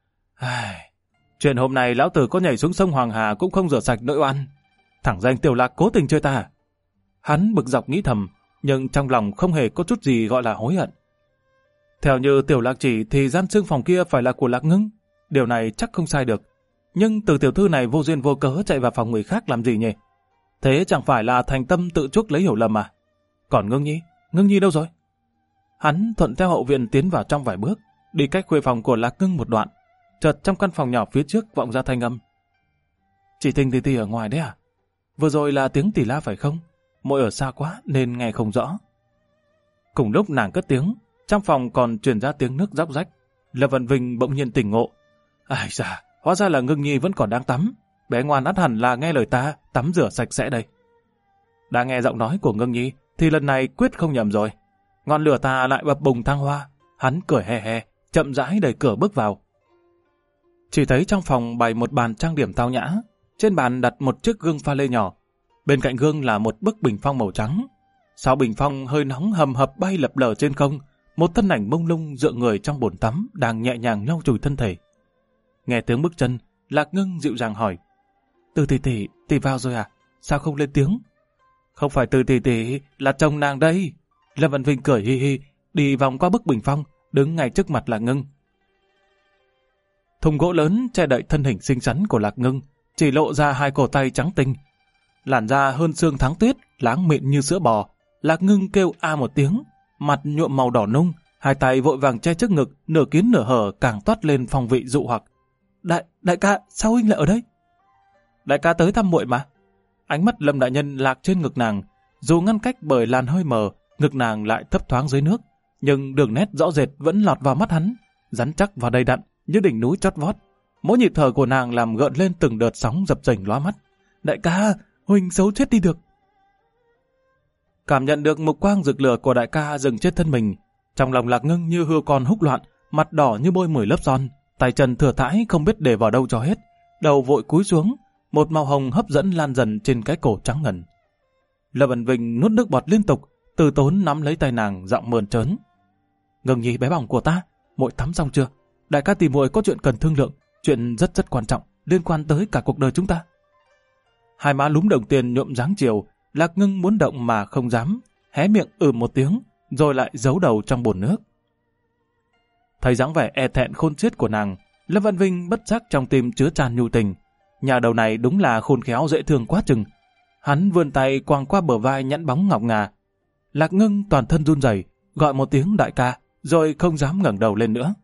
Chuyện hôm nay lão tử có nhảy xuống sông Hoàng Hà cũng không rửa sạch nỗi oan. Thẳng danh Tiểu Lạc cố tình chơi ta. Hắn bực dọc nghĩ thầm, nhưng trong lòng không hề có chút gì gọi là hối hận. Theo như Tiểu Lạc chỉ thì gian xương phòng kia phải là của Lạc Ngưng. Điều này chắc không sai được. Nhưng từ tiểu thư này vô duyên vô cớ chạy vào phòng người khác làm gì nhỉ? Thế chẳng phải là thành tâm tự chuốc lấy hiểu lầm à? Còn Ngưng Nhi đâu rồi? Hắn thuận theo hậu viện tiến vào trong vài bước, đi cách khuê phòng của Lạc Ngưng một đoạn. Chợt trong căn phòng nhỏ phía trước vọng ra thanh âm. Chị Thinh tì ở ngoài đấy à? Vừa rồi là tiếng tỉ la phải không? Muội ở xa quá nên nghe không rõ. Cùng lúc nàng cất tiếng, trong phòng còn truyền ra tiếng nước róc rách. Lâm Vân Vinh bỗng nhiên tỉnh ngộ. Ai da, hóa ra là Ngưng Nhi vẫn còn đang tắm. Bé ngoan ắt hẳn là nghe lời ta, tắm rửa sạch sẽ đây. Đã nghe giọng nói của Ngưng Nhi thì lần này quyết không nhầm rồi. Ngọn lửa ta lại bập bùng thăng hoa. Hắn cười hè hè, chậm rãi đẩy cửa bước vào. Chỉ thấy trong phòng bày một bàn trang điểm tao nhã. Trên bàn đặt một chiếc gương pha lê nhỏ. Bên cạnh gương là một bức bình phong màu trắng. Sau bình phong hơi nóng hầm hập bay lập lờ trên không. Một thân ảnh mông lung dựa người trong bồn tắm đang nhẹ nhàng lau chùi thân thể. Nghe tiếng bước chân, Lạc Ngưng dịu dàng hỏi. Từ tỷ vào rồi à? Sao không lên tiếng? Không phải Từ tỷ, là chồng nàng đây. Lâm Văn Vinh cười hi hi, đi vòng qua bức bình phong, đứng ngay trước mặt Lạc Ngưng. Thùng gỗ lớn che đậy thân hình xinh xắn của Lạc Ngưng, chỉ lộ ra hai cổ tay trắng tinh. Làn da hơn sương tháng tuyết, láng mịn như sữa bò. Lạc Ngưng kêu a một tiếng, mặt nhuộm màu đỏ nung, hai tay vội vàng che trước ngực, nửa kín nửa hở càng toát lên phong vị dụ hoặc. Đại ca, sao huynh lại ở đây? Đại ca tới thăm muội mà. Ánh mắt Lâm đại nhân lạc trên ngực nàng, dù ngăn cách bởi làn hơi mờ, ngực nàng lại thấp thoáng dưới nước, nhưng đường nét rõ rệt vẫn lọt vào mắt hắn, rắn chắc và đầy đặn như đỉnh núi chót vót. Mỗi nhịp thở của nàng làm gợn lên từng đợt sóng dập dềnh lóa mắt. Đại ca, huynh xấu chết đi được. Cảm nhận được mục quang rực lửa của đại ca dừng trên thân mình, trong lòng Lạc Ngưng như hươu con húc loạn, mặt đỏ như bôi 10 lớp son, tay chân thừa thãi không biết để vào đâu cho hết, đầu vội cúi xuống, một màu hồng hấp dẫn lan dần trên cái cổ trắng ngần. Lâm Vân Vinh nuốt nước bọt liên tục, từ tốn nắm lấy tay nàng, giọng mơn trớn. Ngưng Nhi bé bỏng của ta, muội tắm xong chưa? Đại ca tìm muội có chuyện cần thương lượng, chuyện rất quan trọng, liên quan tới cả cuộc đời chúng ta. Hai má lúm đồng tiền nhuộm dáng chiều, Lạc Ngưng muốn động mà không dám, hé miệng một tiếng, rồi lại giấu đầu trong bồn nước. Thấy dáng vẻ e thẹn khôn xiết của nàng, Lâm Văn Vinh bất giác trong tim chứa tràn nhu tình. Nhà đầu này đúng là khôn khéo dễ thương quá chừng. Hắn vươn tay quàng qua bờ vai nhẵn bóng ngọc ngà. Lạc Ngưng toàn thân run rẩy, gọi một tiếng đại ca, rồi không dám ngẩng đầu lên nữa.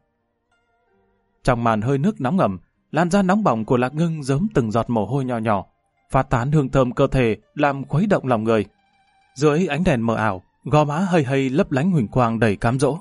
Trong màn hơi nước nóng ẩm, làn da nóng bỏng của Lạc Ngưng rớm từng giọt mồ hôi nhỏ nhỏ, phát tán hương thơm cơ thể làm khuấy động lòng người. Dưới ánh đèn mờ ảo, gò má hơi lấp lánh huỳnh quang đầy cám dỗ.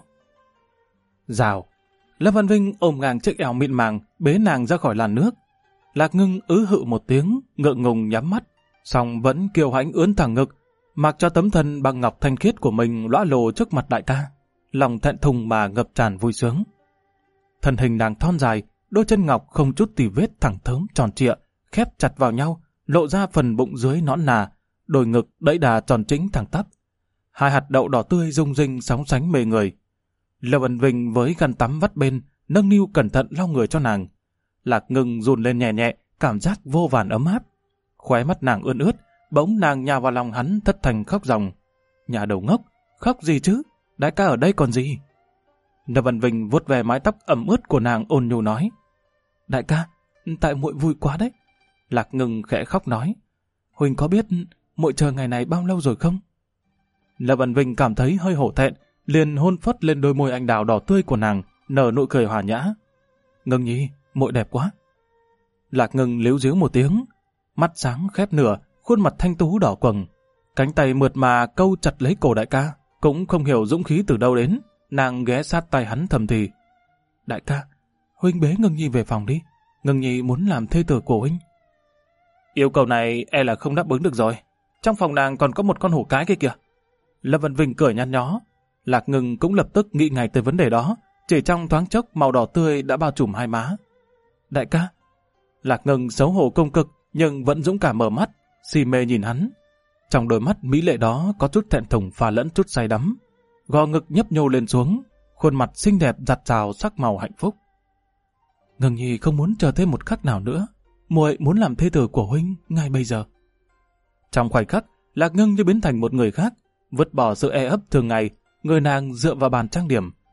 Rào, Lâm Văn Vinh ôm ngang chiếc eo mịn màng, bế nàng ra khỏi làn nước. Lạc Ngưng hự một tiếng, ngượng ngùng nhắm mắt, song vẫn kiêu hãnh ưỡn thẳng ngực, mặc cho tấm thân bằng ngọc thanh khiết của mình lõa lồ trước mặt đại ca, lòng thẹn thùng mà ngập tràn vui sướng. Thân hình nàng thon dài, đôi chân ngọc không chút tì vết thẳng thớm tròn trịa, khép chặt vào nhau, lộ ra phần bụng dưới nõn nà, đồi ngực đẫy đà tròn trĩnh thẳng tắp. Hai hạt đậu đỏ tươi rung rinh sóng sánh mê người. Lâm Ân Vinh với khăn tắm vắt bên, nâng niu cẩn thận lau người cho nàng. Lạc Ngưng run lên nhẹ nhẹ, cảm giác vô vàn ấm áp. Khóe mắt nàng ươn ướt, bỗng nàng nhào vào lòng hắn thất thành khóc ròng. Nhà đầu ngốc, khóc gì chứ? Đại ca ở đây còn gì? Lâm Ân Vinh vuốt về mái tóc ẩm ướt của nàng ôn nhu nói. Đại ca, tại muội vui quá đấy. Lạc Ngưng khẽ khóc nói. Huỳnh có biết muội chờ ngày này bao lâu rồi không? Lâm Ân Vinh cảm thấy hơi hổ thẹn, liền hôn phất lên đôi môi anh đào đỏ tươi của nàng, nở nụ cười hòa nhã. Ngưng Nhi, muội đẹp quá. Lạc Ngưng líu díu một tiếng, mắt sáng khép nửa, khuôn mặt thanh tú đỏ quầng, cánh tay mượt mà câu chặt lấy cổ đại ca, cũng không hiểu dũng khí từ đâu đến, nàng ghé sát tay hắn thầm thì. Đại ca, huynh bế Ngưng Nhi về phòng đi, Ngưng Nhi muốn làm thê tử của huynh. Yêu cầu này e là không đáp ứng được rồi, trong phòng nàng còn có một con hổ cái kia kìa. Lâm Văn Vinh cười nhăn nhó. Lạc Ngưng cũng lập tức nghĩ ngay tới vấn đề đó, chỉ trong thoáng chốc màu đỏ tươi đã bao trùm hai má. Đại ca. Lạc Ngưng xấu hổ công cực nhưng vẫn dũng cảm mở mắt, si mê nhìn hắn. Trong đôi mắt mỹ lệ đó có chút thẹn thùng pha lẫn chút say đắm, gò ngực nhấp nhô lên xuống, khuôn mặt xinh đẹp giặt rào sắc màu hạnh phúc. Ngưng Nhi không muốn chờ thêm một khắc nào nữa, muội muốn làm thê tử của huynh ngay bây giờ. Trong khoảnh khắc, Lạc Ngưng như biến thành một người khác, vứt bỏ sự e ấp thường ngày, người nàng dựa vào bàn trang điểm,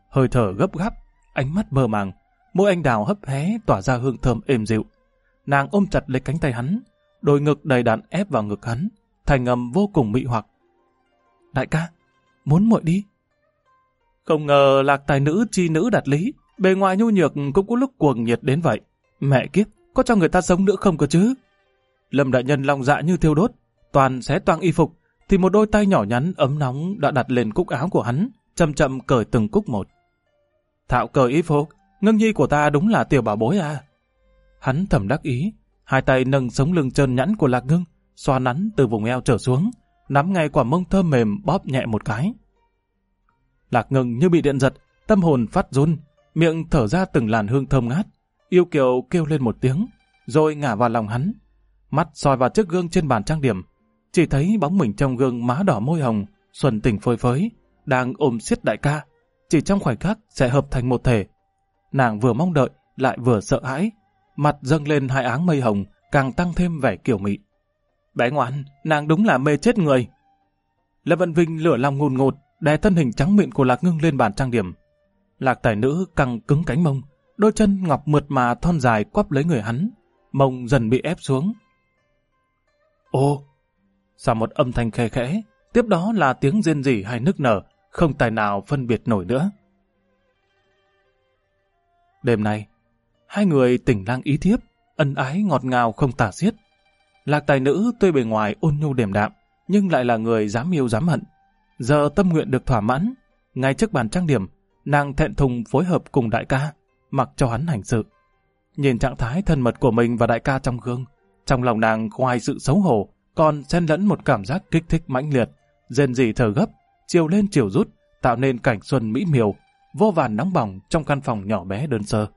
hơi thở gấp gáp, ánh mắt mơ màng, môi anh đào hấp hé tỏa ra hương thơm êm dịu. Nàng ôm chặt lấy cánh tay hắn, đôi ngực đầy đặn ép vào ngực hắn, thành âm vô cùng mị hoặc. Đại ca, muốn muội đi. Không ngờ Lạc tài nữ chi nữ đạt lý, bề ngoài nhu nhược cũng có lúc cuồng nhiệt đến vậy. Mẹ kiếp, có cho người ta sống nữa không cơ chứ? Lâm đại nhân lòng dạ như thiêu đốt, toàn xé toang y phục, thì một đôi tay nhỏ nhắn ấm nóng đã đặt lên cúc áo của hắn, chậm chậm cởi từng cúc một. Thạo cởi y phục, Ngưng nhi của ta đúng là tiểu bảo bối à. Hắn thầm đắc ý, hai tay nâng sống lưng trơn nhẵn của Lạc Ngưng, xoa nắn từ vùng eo trở xuống, nắm ngay quả mông thơm mềm bóp nhẹ một cái. Lạc Ngưng như bị điện giật, tâm hồn phát run, miệng thở ra từng làn hương thơm ngát, yêu kiều kêu lên một tiếng, rồi ngả vào lòng hắn, mắt soi vào chiếc gương trên bàn trang điểm, chỉ thấy bóng mình trong gương má đỏ môi hồng, xuân tình phơi phới, đang ôm siết đại ca, chỉ trong khoảnh khắc sẽ hợp thành một thể. Nàng vừa mong đợi lại vừa sợ hãi, mặt dâng lên hai áng mây hồng, càng tăng thêm vẻ kiều mị. Bé ngoan, nàng đúng là mê chết người. Lâm Vân Vinh lửa lòng ngùn ngụt, đè thân hình trắng mịn của Lạc Ngưng lên bàn trang điểm. Lạc tài nữ căng cứng cánh mông, đôi chân ngọc mượt mà thon dài quắp lấy người hắn, mông dần bị ép xuống. Ô! Sau một âm thanh khe khẽ, tiếp đó là tiếng rên rỉ hay nức nở, không tài nào phân biệt nổi nữa. Đêm nay, hai người tình lang ý thiếp, ân ái ngọt ngào không tả xiết. Lạc tài nữ tuy bề ngoài ôn nhu điềm đạm, nhưng lại là người dám yêu dám hận. Giờ tâm nguyện được thỏa mãn, ngay trước bàn trang điểm, nàng thẹn thùng phối hợp cùng đại ca, mặc cho hắn hành sự. Nhìn trạng thái thân mật của mình và đại ca trong gương, trong lòng nàng ngoài sự xấu hổ, còn xen lẫn một cảm giác kích thích mãnh liệt, rên rỉ thở gấp, chiều lên chiều rút, tạo nên cảnh xuân mỹ miều, vô vàn nóng bỏng trong căn phòng nhỏ bé đơn sơ.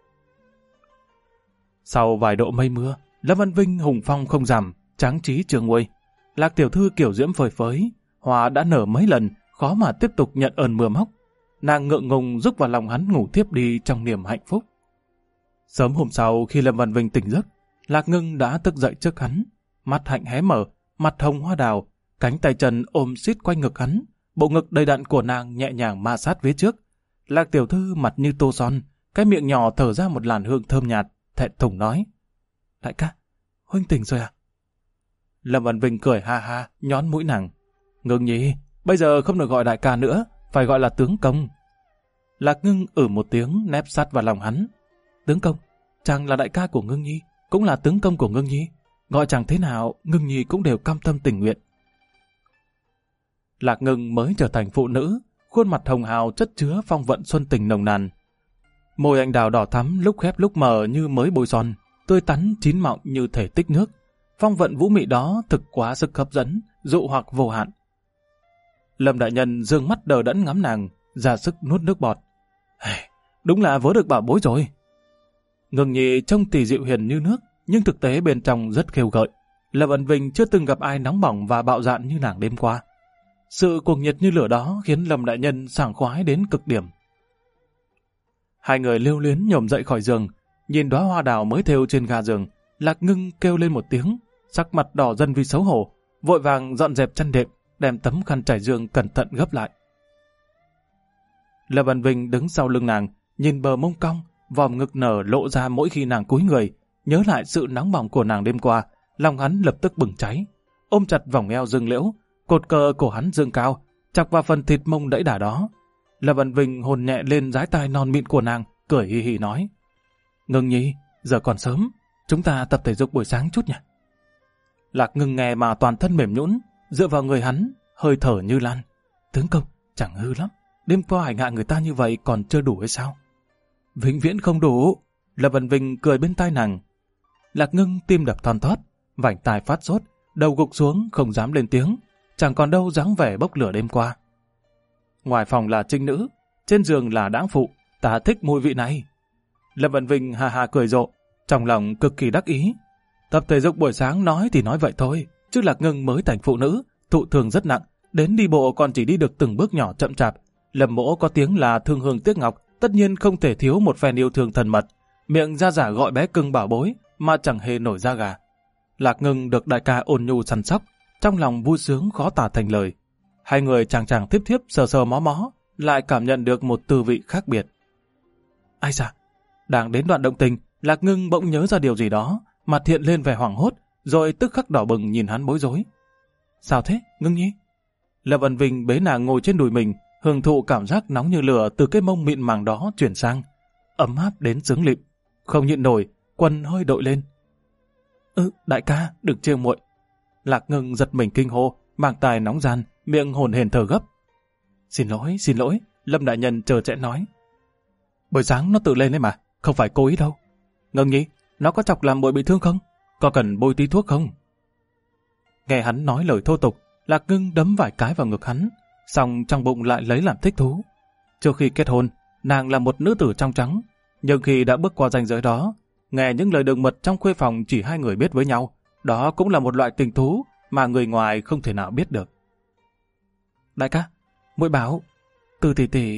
Sau vài độ mây mưa, Lâm Văn Vinh hùng phong không giảm, tráng trí trường nguôi. Lạc tiểu thư kiểu diễm phơi phới, hoa đã nở mấy lần, khó mà tiếp tục nhận ơn mưa móc. Nàng ngượng ngùng rúc vào lòng hắn ngủ tiếp đi trong niềm hạnh phúc. Sớm hôm sau khi Lâm Văn Vinh tỉnh giấc, Lạc Ngưng đã thức dậy trước hắn, mắt hạnh hé mở, mặt hồng hoa đào, cánh tay trần ôm xít quanh ngực hắn, bộ ngực đầy đặn của nàng nhẹ nhàng ma sát phía trước. Lạc tiểu thư mặt như tô son, cái miệng nhỏ thở ra một làn hương thơm nhạt, thẹn thùng nói: Đại ca, huynh tỉnh rồi à? Lâm Văn Vinh cười ha ha, nhón mũi nàng: Ngưng nhi, bây giờ không được gọi đại ca nữa, phải gọi là tướng công. Lạc Ngưng một tiếng nép sát vào lòng hắn: Tướng công, chàng là đại ca của Ngưng nhi, cũng là tướng công của Ngưng nhi, gọi chàng thế nào, Ngưng nhi cũng đều cam tâm tình nguyện. Lạc Ngưng mới trở thành phụ nữ, khuôn mặt hồng hào chất chứa phong vận xuân tình nồng nàn. Môi anh đào đỏ thắm lúc khép lúc mở như mới bôi son, tươi tắn chín mọng như thể tích nước. Phong vận vũ mị đó thực quá sức hấp dẫn, dụ hoặc vô hạn. Lâm đại nhân dương mắt đờ đẫn ngắm nàng, ra sức nuốt nước bọt. Đúng là vớ được bảo bối rồi. Ngưng nhi trông tỉ dịu hiền như nước, nhưng thực tế bên trong rất khêu gợi. Lâm Ân Vinh chưa từng gặp ai nóng bỏng và bạo dạn như nàng đêm qua. Sự cuồng nhiệt như lửa đó khiến Lâm đại nhân sảng khoái đến cực điểm. Hai người lưu luyến nhổm dậy khỏi giường, nhìn đóa hoa đào mới thêu trên ga giường. Lạc Ngưng kêu lên một tiếng, sắc mặt đỏ dần vì xấu hổ, vội vàng dọn dẹp chăn đệm, đem tấm khăn trải giường cẩn thận gấp lại. Lâm Văn Vinh đứng sau lưng nàng, nhìn bờ mông cong, vòm ngực nở lộ ra mỗi khi nàng cúi người, nhớ lại sự nóng bỏng của nàng đêm qua, lòng hắn lập tức bừng cháy, ôm chặt vòng eo dương liễu, cột cờ cổ hắn dương cao, chọc vào phần thịt mông đẫy đà đó. Lâm Văn Vinh hôn nhẹ lên dái tai non mịn của nàng, cười hì hì nói: Ngưng nhi, giờ còn sớm, chúng ta tập thể dục buổi sáng chút nhỉ? Lạc Ngưng nghe mà toàn thân mềm nhũn, dựa vào người hắn, hơi thở như lan. Tướng công, chẳng hư lắm, đêm qua hành hạ người ta như vậy còn chưa đủ hay sao? Vĩnh viễn không đủ. Lâm Văn Vinh cười bên tai nàng. Lạc Ngưng tim đập thon thót, vành tai phát sốt, đầu gục xuống không dám lên tiếng, chẳng còn đâu dáng vẻ bốc lửa đêm qua. Ngoài phòng là trinh nữ, trên giường là đãng phụ, ta thích mùi vị này. Lâm Văn Vinh hà hà cười rộ, trong lòng cực kỳ đắc ý. Tập thể dục buổi sáng nói thì nói vậy thôi, chứ Lạc Ngưng mới thành phụ nữ, thụ thường rất nặng, đến đi bộ còn chỉ đi được từng bước nhỏ chậm chạp. Lâm mỗ có tiếng là thương hương tiếc ngọc, tất nhiên không thể thiếu một phen yêu thương thân mật, miệng ra giả gọi bé cưng bảo bối mà chẳng hề nổi da gà. Lạc Ngưng được đại ca ôn nhu săn sóc, trong lòng vui sướng khó tả thành lời. Hai người chàng chàng thiếp thiếp sờ sờ mó mó, lại cảm nhận được một tư vị khác biệt. Ai da, đang đến đoạn động tình, Lạc Ngưng bỗng nhớ ra điều gì đó, mặt hiện lên vẻ hoảng hốt, rồi tức khắc đỏ bừng nhìn hắn bối rối. Sao thế, Ngưng nhi? Lâm Vân Vinh bế nàng ngồi trên đùi mình, hưởng thụ cảm giác nóng như lửa từ cái mông mịn màng đó chuyển sang, ấm áp đến sướng lịm. Không nhịn nổi, quần hơi đội lên. Đại ca, đừng trêu muội. Lạc Ngưng giật mình kinh hô, màng tai nóng ran, miệng hồn hển thở gấp. Xin lỗi, Lâm đại nhân chờ trẻ nói. Buổi sáng nó tự lên đấy mà, không phải cố ý đâu. Ngưng nhi, nó có chọc làm muội bị thương không? Có cần bôi tí thuốc không? Nghe hắn nói lời thô tục, Lạc Ngưng đấm vài cái vào ngực hắn, xong trong bụng lại lấy làm thích thú. Trước khi kết hôn, nàng là một nữ tử trong trắng, nhưng khi đã bước qua ranh giới đó, nghe những lời đường mật trong khuê phòng chỉ hai người biết với nhau, đó cũng là một loại tình thú mà người ngoài không thể nào biết được. Đại ca, muội bảo, Từ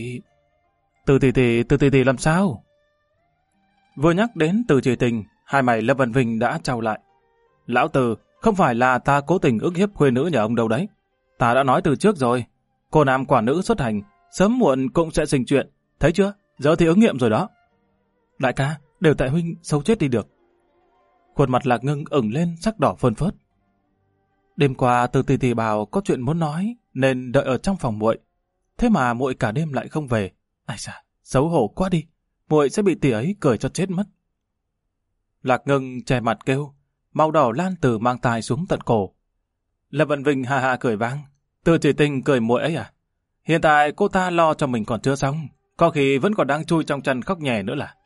tỷ tỷ làm sao? Vừa nhắc đến Từ Chỉ Tình, hai mày Lâm Vân Vinh đã trao lại. Lão Từ, không phải là ta cố tình ức hiếp khuê nữ nhà ông đâu đấy. Ta đã nói từ trước rồi, cô nam quả nữ xuất hành, sớm muộn cũng sẽ sinh chuyện, thấy chưa? Giờ thì ứng nghiệm rồi đó. Đại ca, đều tại huynh xấu chết đi được. Khuôn mặt Lạc Ngưng ửng lên sắc đỏ phơn phớt. Đêm qua Từ tỷ tỷ bảo có chuyện muốn nói nên đợi ở trong phòng muội. Thế mà muội cả đêm lại không về. Ai da, xấu hổ quá đi. Muội sẽ bị tỷ ấy cười cho chết mất. Lạc Ngưng che mặt kêu, màu đỏ lan từ mang tai xuống tận cổ. Lâm Vận Vinh ha ha cười vang. Từ Chỉ Tình cười muội ấy à? Hiện tại cô ta lo cho mình còn chưa xong, có khi vẫn còn đang chui trong chăn khóc nhè nữa là.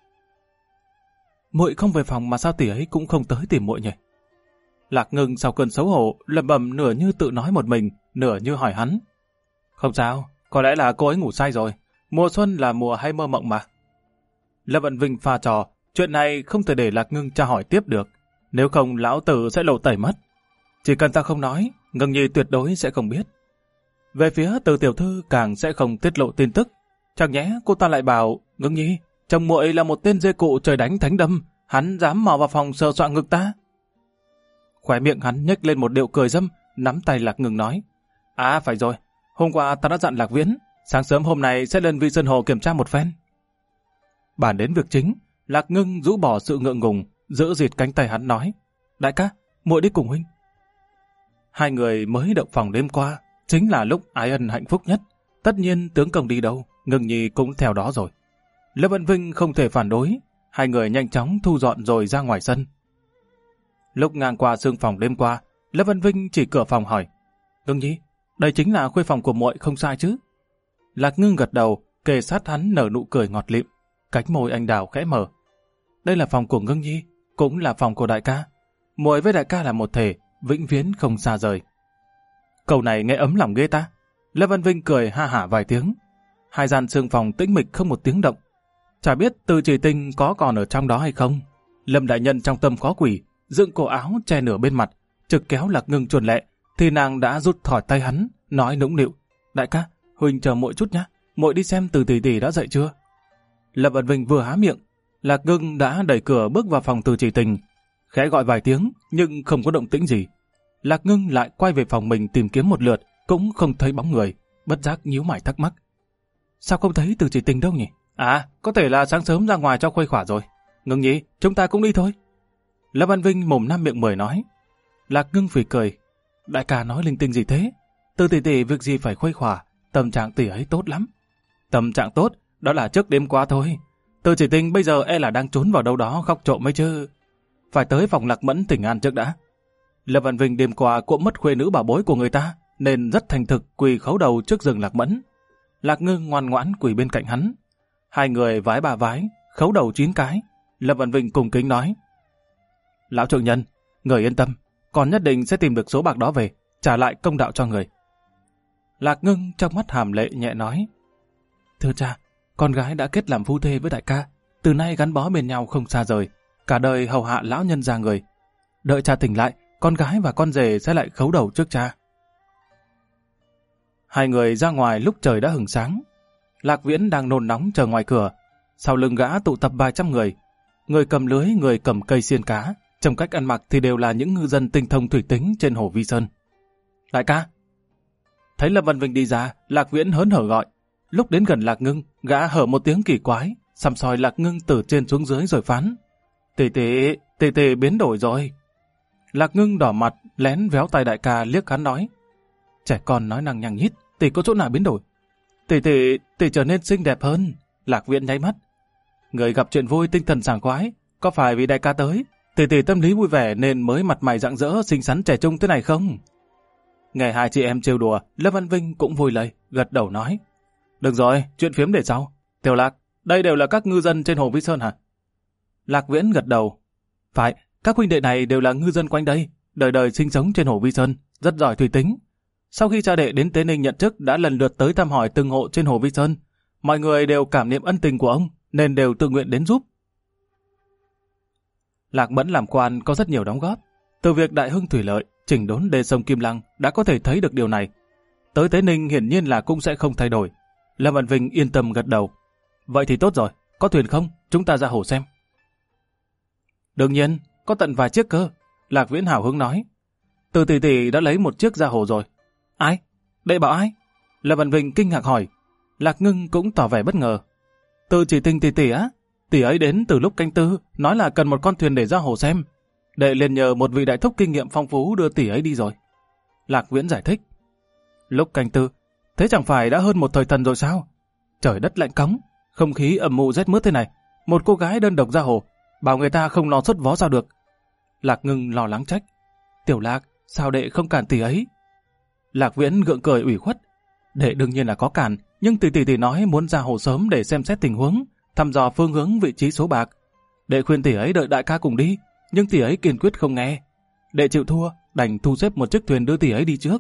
Muội không về phòng mà sao tỷ ấy cũng không tới tìm muội nhỉ? Lạc Ngưng sau cơn xấu hổ lẩm bẩm, nửa như tự nói một mình, nửa như hỏi hắn. Không sao, có lẽ là cô ấy ngủ say rồi. Mùa xuân là mùa hay mơ mộng mà. Lâm Vận Vinh pha trò, chuyện này không thể để Lạc Ngưng tra hỏi tiếp được, nếu không lão tử sẽ lộ tẩy mất. Chỉ cần ta không nói, Ngưng nhi tuyệt đối sẽ không biết. Về phía Từ tiểu thư càng sẽ không tiết lộ tin tức. Chẳng nhẽ cô ta lại bảo, Ngưng nhi, chồng muội là một tên dê cụ trời đánh thánh đâm, hắn dám mò vào phòng sờ soạng ngực ta. Khóe miệng hắn nhếch lên một điệu cười dâm, nắm tay Lạc Ngưng nói. À phải rồi, hôm qua ta đã dặn Lạc Viễn, sáng sớm hôm nay sẽ lên Vi Sơn Hồ kiểm tra một phen. Bàn đến việc chính, Lạc Ngưng rũ bỏ sự ngượng ngùng, giữ dịt cánh tay hắn nói. Đại ca, muội đi cùng huynh. Hai người mới động phòng đêm qua, chính là lúc ái ân hạnh phúc nhất. Tất nhiên tướng công đi đâu, Ngưng nhi cũng theo đó rồi. Lâm Vận Vinh không thể phản đối, hai người nhanh chóng thu dọn rồi ra ngoài sân. Lúc ngang qua sương phòng đêm qua, Lâm Vận Vinh chỉ cửa phòng hỏi. Ngưng nhi, đây chính là khuê phòng của muội không sai chứ? Lạc Ngưng gật đầu, kề sát hắn nở nụ cười ngọt lịm, cánh môi anh đào khẽ mở. Đây là phòng của Ngưng nhi, cũng là phòng của đại ca. Muội với đại ca là một thể, vĩnh viễn không xa rời. Câu này nghe ấm lòng ghê ta. Lâm Văn Vinh cười ha hả vài tiếng. Hai gian sương phòng tĩnh mịch không một tiếng động. Chả biết Từ Chỉ Tình có còn ở trong đó hay không. Lâm đại nhân trong tâm có quỷ, dựng cổ áo che nửa bên mặt, trực kéo Lạc Ngưng chuồn lẹ, thì nàng đã rút khỏi tay hắn, nói nũng nịu. Đại ca, huynh chờ muội chút nhé, muội đi xem Từ tỷ tỷ đã dậy chưa. Lâm Văn Vinh vừa há miệng, Lạc Ngưng đã đẩy cửa bước vào phòng Từ Chỉ Tình, khẽ gọi vài tiếng nhưng không có động tĩnh gì. Lạc Ngưng lại quay về phòng mình tìm kiếm một lượt, cũng không thấy bóng người, bất giác nhíu mày thắc mắc. Sao không thấy Từ Chỉ Tình đâu nhỉ? À, có thể là sáng sớm ra ngoài cho khuây khỏa rồi. Ngưng nhi, chúng ta cũng đi thôi. Lâm Văn Vinh mồm năm miệng mười nói. Lạc Ngưng phì cười. Đại ca nói linh tinh gì thế? Từ tỷ tỷ việc gì phải khuây khỏa, tâm trạng tỷ ấy tốt lắm. Tâm trạng tốt, đó là trước đêm qua thôi. Từ Chỉ Tình bây giờ e là đang trốn vào đâu đó khóc trộm mấy chứ. Phải tới phòng Lạc Mẫn thỉnh an trước đã. Lâm Văn Vinh đêm qua cũng mất khuê nữ bảo bối của người ta, nên rất thành thực quỳ khấu đầu trước giường Lạc Mẫn. Lạc Ngưng ngoan ngoãn quỳ bên cạnh hắn. Hai người vái bà vái, khấu đầu 9 cái. Lâm Văn Vinh cùng kính nói. Lão trưởng nhân, người yên tâm, con nhất định sẽ tìm được số bạc đó về, trả lại công đạo cho người. Lạc Ngưng trong mắt hàm lệ nhẹ nói. Thưa cha, con gái đã kết làm phu thê với đại ca, từ nay gắn bó bên nhau không xa rời, cả đời hầu hạ lão nhân gia người. Đợi cha tỉnh lại, con gái và con rể sẽ lại khấu đầu trước cha. Hai người ra ngoài lúc trời đã hửng sáng. Lạc Viễn đang nôn nóng chờ ngoài cửa. Sau lưng gã tụ tập vài trăm người. Người cầm lưới, người cầm cây xiên cá. Trong cách ăn mặc thì đều là những ngư dân tinh thông thủy tính trên hồ Vi Sơn. Đại ca! Thấy Lâm Văn Vinh đi ra, Lạc Viễn hớn hở gọi. Lúc đến gần Lạc Ngưng, gã hở một tiếng kỳ quái, săm soi Lạc Ngưng từ trên xuống dưới rồi phán: Tỷ tỷ biến đổi rồi. Lạc Ngưng đỏ mặt, lén véo tay đại ca liếc hắn nói: Trẻ con nói năng nhằng nhít, tỷ có chỗ nào biến đổi? Tỷ trở nên xinh đẹp hơn. Lạc Viễn nháy mắt: Người gặp chuyện vui tinh thần sảng khoái, có phải vì đại ca tới, tỷ tâm lý vui vẻ nên mới mặt mày rạng rỡ xinh xắn trẻ trung thế này không? Nghe hai chị em trêu đùa, Lâm Văn Vinh cũng vui lây, gật đầu nói: Được rồi, chuyện phiếm để sau. Tiểu Lạc, đây đều là các ngư dân trên hồ Vi Sơn hả? Lạc Viễn gật đầu: Phải, các huynh đệ này đều là ngư dân quanh đây, đời đời sinh sống trên hồ Vi Sơn, rất giỏi thủy tính. Sau khi cha đệ đến Tế Ninh nhận chức đã lần lượt tới thăm hỏi từng hộ trên hồ Vi Sơn. Mọi người đều cảm niệm ân tình của ông, nên đều tự nguyện đến giúp. Lạc Mẫn làm quan có rất nhiều đóng góp. Từ việc đại hưng thủy lợi, chỉnh đốn đê sông Kim Lăng đã có thể thấy được điều này. Tới Tế Ninh hiển nhiên là cũng sẽ không thay đổi. Lâm Văn Vinh yên tâm gật đầu: Vậy thì tốt rồi, có thuyền không? Chúng ta ra hồ xem. Đương nhiên, có tận vài chiếc cơ. Lạc Viễn hào hứng nói: Từ tỷ đã lấy một chiếc ra hồ rồi. Ai? Đệ bảo ai? Lâm Văn Vinh kinh ngạc hỏi. Lạc Ngưng cũng tỏ vẻ bất ngờ: Từ chỉ tình tỷ á? Tỷ ấy đến từ lúc canh tư, nói là cần một con thuyền để ra hồ xem. Đệ liền nhờ một vị đại thúc kinh nghiệm phong phú đưa tỷ ấy đi rồi. Lạc Viễn giải thích: Lúc canh tư, thế chẳng phải đã hơn một thời thần rồi sao? Trời đất lạnh cóng, không khí ẩm mù rét mướt thế này, một cô gái đơn độc ra hồ, bảo người ta không lo xuất vó sao được. Lạc Ngưng lo lắng trách: Tiểu Lạc, sao đệ không cản tỷ ấy? Lạc Viễn gượng cười ủy khuất: Đệ đương nhiên là có cản, nhưng tỷ nói muốn ra hồ sớm để xem xét tình huống, thăm dò phương hướng vị trí số bạc. Đệ khuyên tỷ ấy đợi đại ca cùng đi, nhưng tỷ ấy kiên quyết không nghe. Đệ chịu thua, đành thu xếp một chiếc thuyền đưa tỷ ấy đi trước.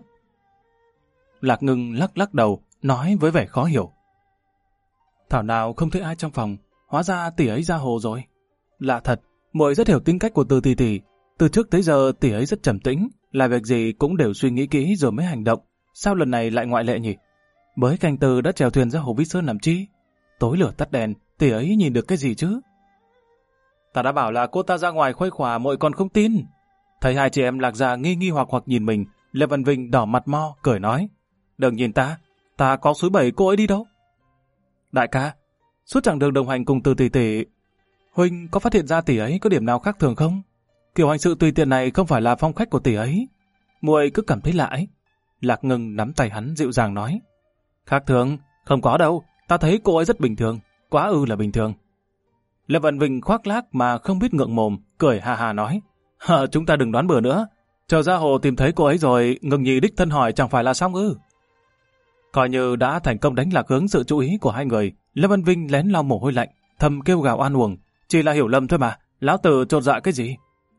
Lạc Ngưng lắc đầu, nói với vẻ khó hiểu: Thảo nào không thấy ai trong phòng, hóa ra tỷ ấy ra hồ rồi. Lạ thật, muội rất hiểu tính cách của Từ tỷ. Từ trước tới giờ tỷ ấy rất trầm tĩnh, là việc gì cũng đều suy nghĩ kỹ rồi mới hành động. Sao lần này lại ngoại lệ nhỉ? Mới canh tư đã chèo thuyền ra hồ Vi Sơn làm chi? Tối lửa tắt đèn, tỷ ấy nhìn được cái gì chứ? Ta đã bảo là cô ta ra ngoài khuây khỏa, muội còn không tin. Thấy hai chị em Lạc gia nghi hoặc nhìn mình, Lê Văn Vinh đỏ mặt mo, cười nói: Đừng nhìn ta có suối bẩy cô ấy đi đâu. Đại ca, suốt chặng đường đồng hành cùng Từ tỷ, huynh có phát hiện ra tỷ ấy có điểm nào khác thường không? Kiểu hành sự tùy tiện này không phải là phong cách của tỷ ấy. Muội cứ cảm thấy lạ ấy. Lạc Ngưng nắm tay hắn dịu dàng nói: Khác thường? Không có đâu, ta thấy cô ấy rất bình thường, quá ư là bình thường. Lê Văn Vinh khoác lác mà không biết ngượng mồm, cười hà hà nói: Chúng ta đừng đoán bừa nữa, chờ ra hồ tìm thấy cô ấy rồi, Ngưng Nhi đích thân hỏi chẳng phải là xong ư? Coi như đã thành công đánh lạc hướng sự chú ý của hai người, Lê Văn Vinh lén lau mồ hôi lạnh, thầm kêu gào oan uổng: Chỉ là hiểu lầm thôi mà, lão tử chột dạ cái gì?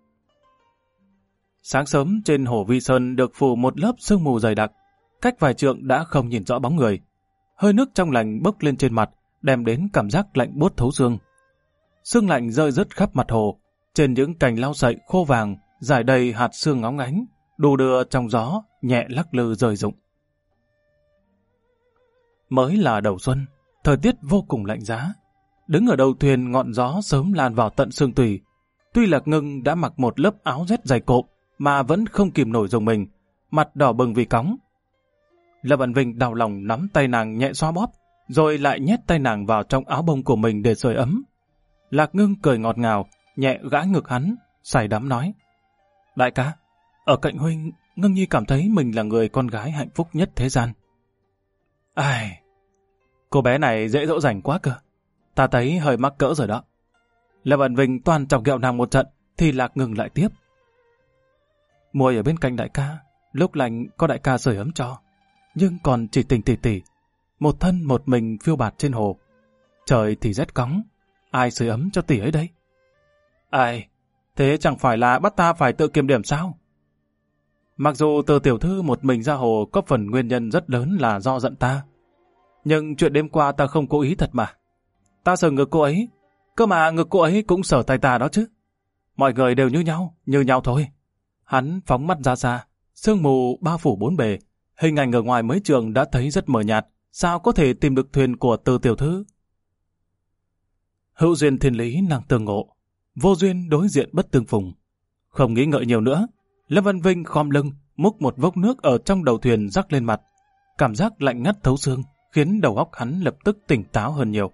Sáng sớm trên hồ Vi Sơn được phủ một lớp sương mù dày đặc, cách vài trượng đã không nhìn rõ bóng người. Hơi nước trong lành bốc lên trên mặt, đem đến cảm giác lạnh buốt thấu xương. Sương lạnh rơi rớt khắp mặt hồ, trên những cành lau sậy khô vàng, rải đầy hạt sương ngóng ánh, đù đưa trong gió, nhẹ lắc lư rơi rụng. Mới là đầu xuân, thời tiết vô cùng lạnh giá. Đứng ở đầu thuyền ngọn gió sớm lan vào tận xương tủy. Tuy Lạc Ngưng đã mặc một lớp áo rét dày cộm, mà vẫn không kìm nổi dùng mình, mặt đỏ bừng vì cóng. Lâm Văn Vinh đau lòng nắm tay nàng nhẹ xoa bóp, rồi lại nhét tay nàng vào trong áo bông của mình để sưởi ấm. Lạc Ngưng cười ngọt ngào, nhẹ gã ngực hắn, say đắm nói: Đại ca, ở cạnh huynh, Ngưng Nhi cảm thấy mình là người con gái hạnh phúc nhất thế gian. Ai, cô bé này dễ dỗ dành quá cơ, ta thấy hơi mắc cỡ rồi đó. Lâm Văn Vinh toàn chọc ghẹo nàng một trận, thì Lạc Ngưng lại tiếp: Muội ở bên cạnh đại ca, lúc lạnh có đại ca sưởi ấm cho, nhưng còn chỉ tình tỷ, một thân một mình phiêu bạt trên hồ. Trời thì rét cóng, ai sưởi ấm cho tỷ ấy đây? Ai, thế chẳng phải là bắt ta phải tự kiểm điểm sao? Mặc dù Từ tiểu thư một mình ra hồ có phần nguyên nhân rất lớn là do giận ta, nhưng chuyện đêm qua ta không cố ý thật mà. Ta sờ ngực cô ấy, cơ mà ngực cô ấy cũng sờ tay ta đó chứ. Mọi người đều như nhau thôi. Hắn phóng mắt ra xa, sương mù bao phủ bốn bề, hình ảnh ở ngoài mấy trường đã thấy rất mờ nhạt, sao có thể tìm được thuyền của Từ tiểu thư? Hữu duyên thiên lý năng tương ngộ, vô duyên đối diện bất tương phùng. Không nghĩ ngợi nhiều nữa, Lâm Văn Vinh khom lưng, múc một vốc nước ở trong đầu thuyền rắc lên mặt. Cảm giác lạnh ngắt thấu xương, khiến đầu óc hắn lập tức tỉnh táo hơn nhiều.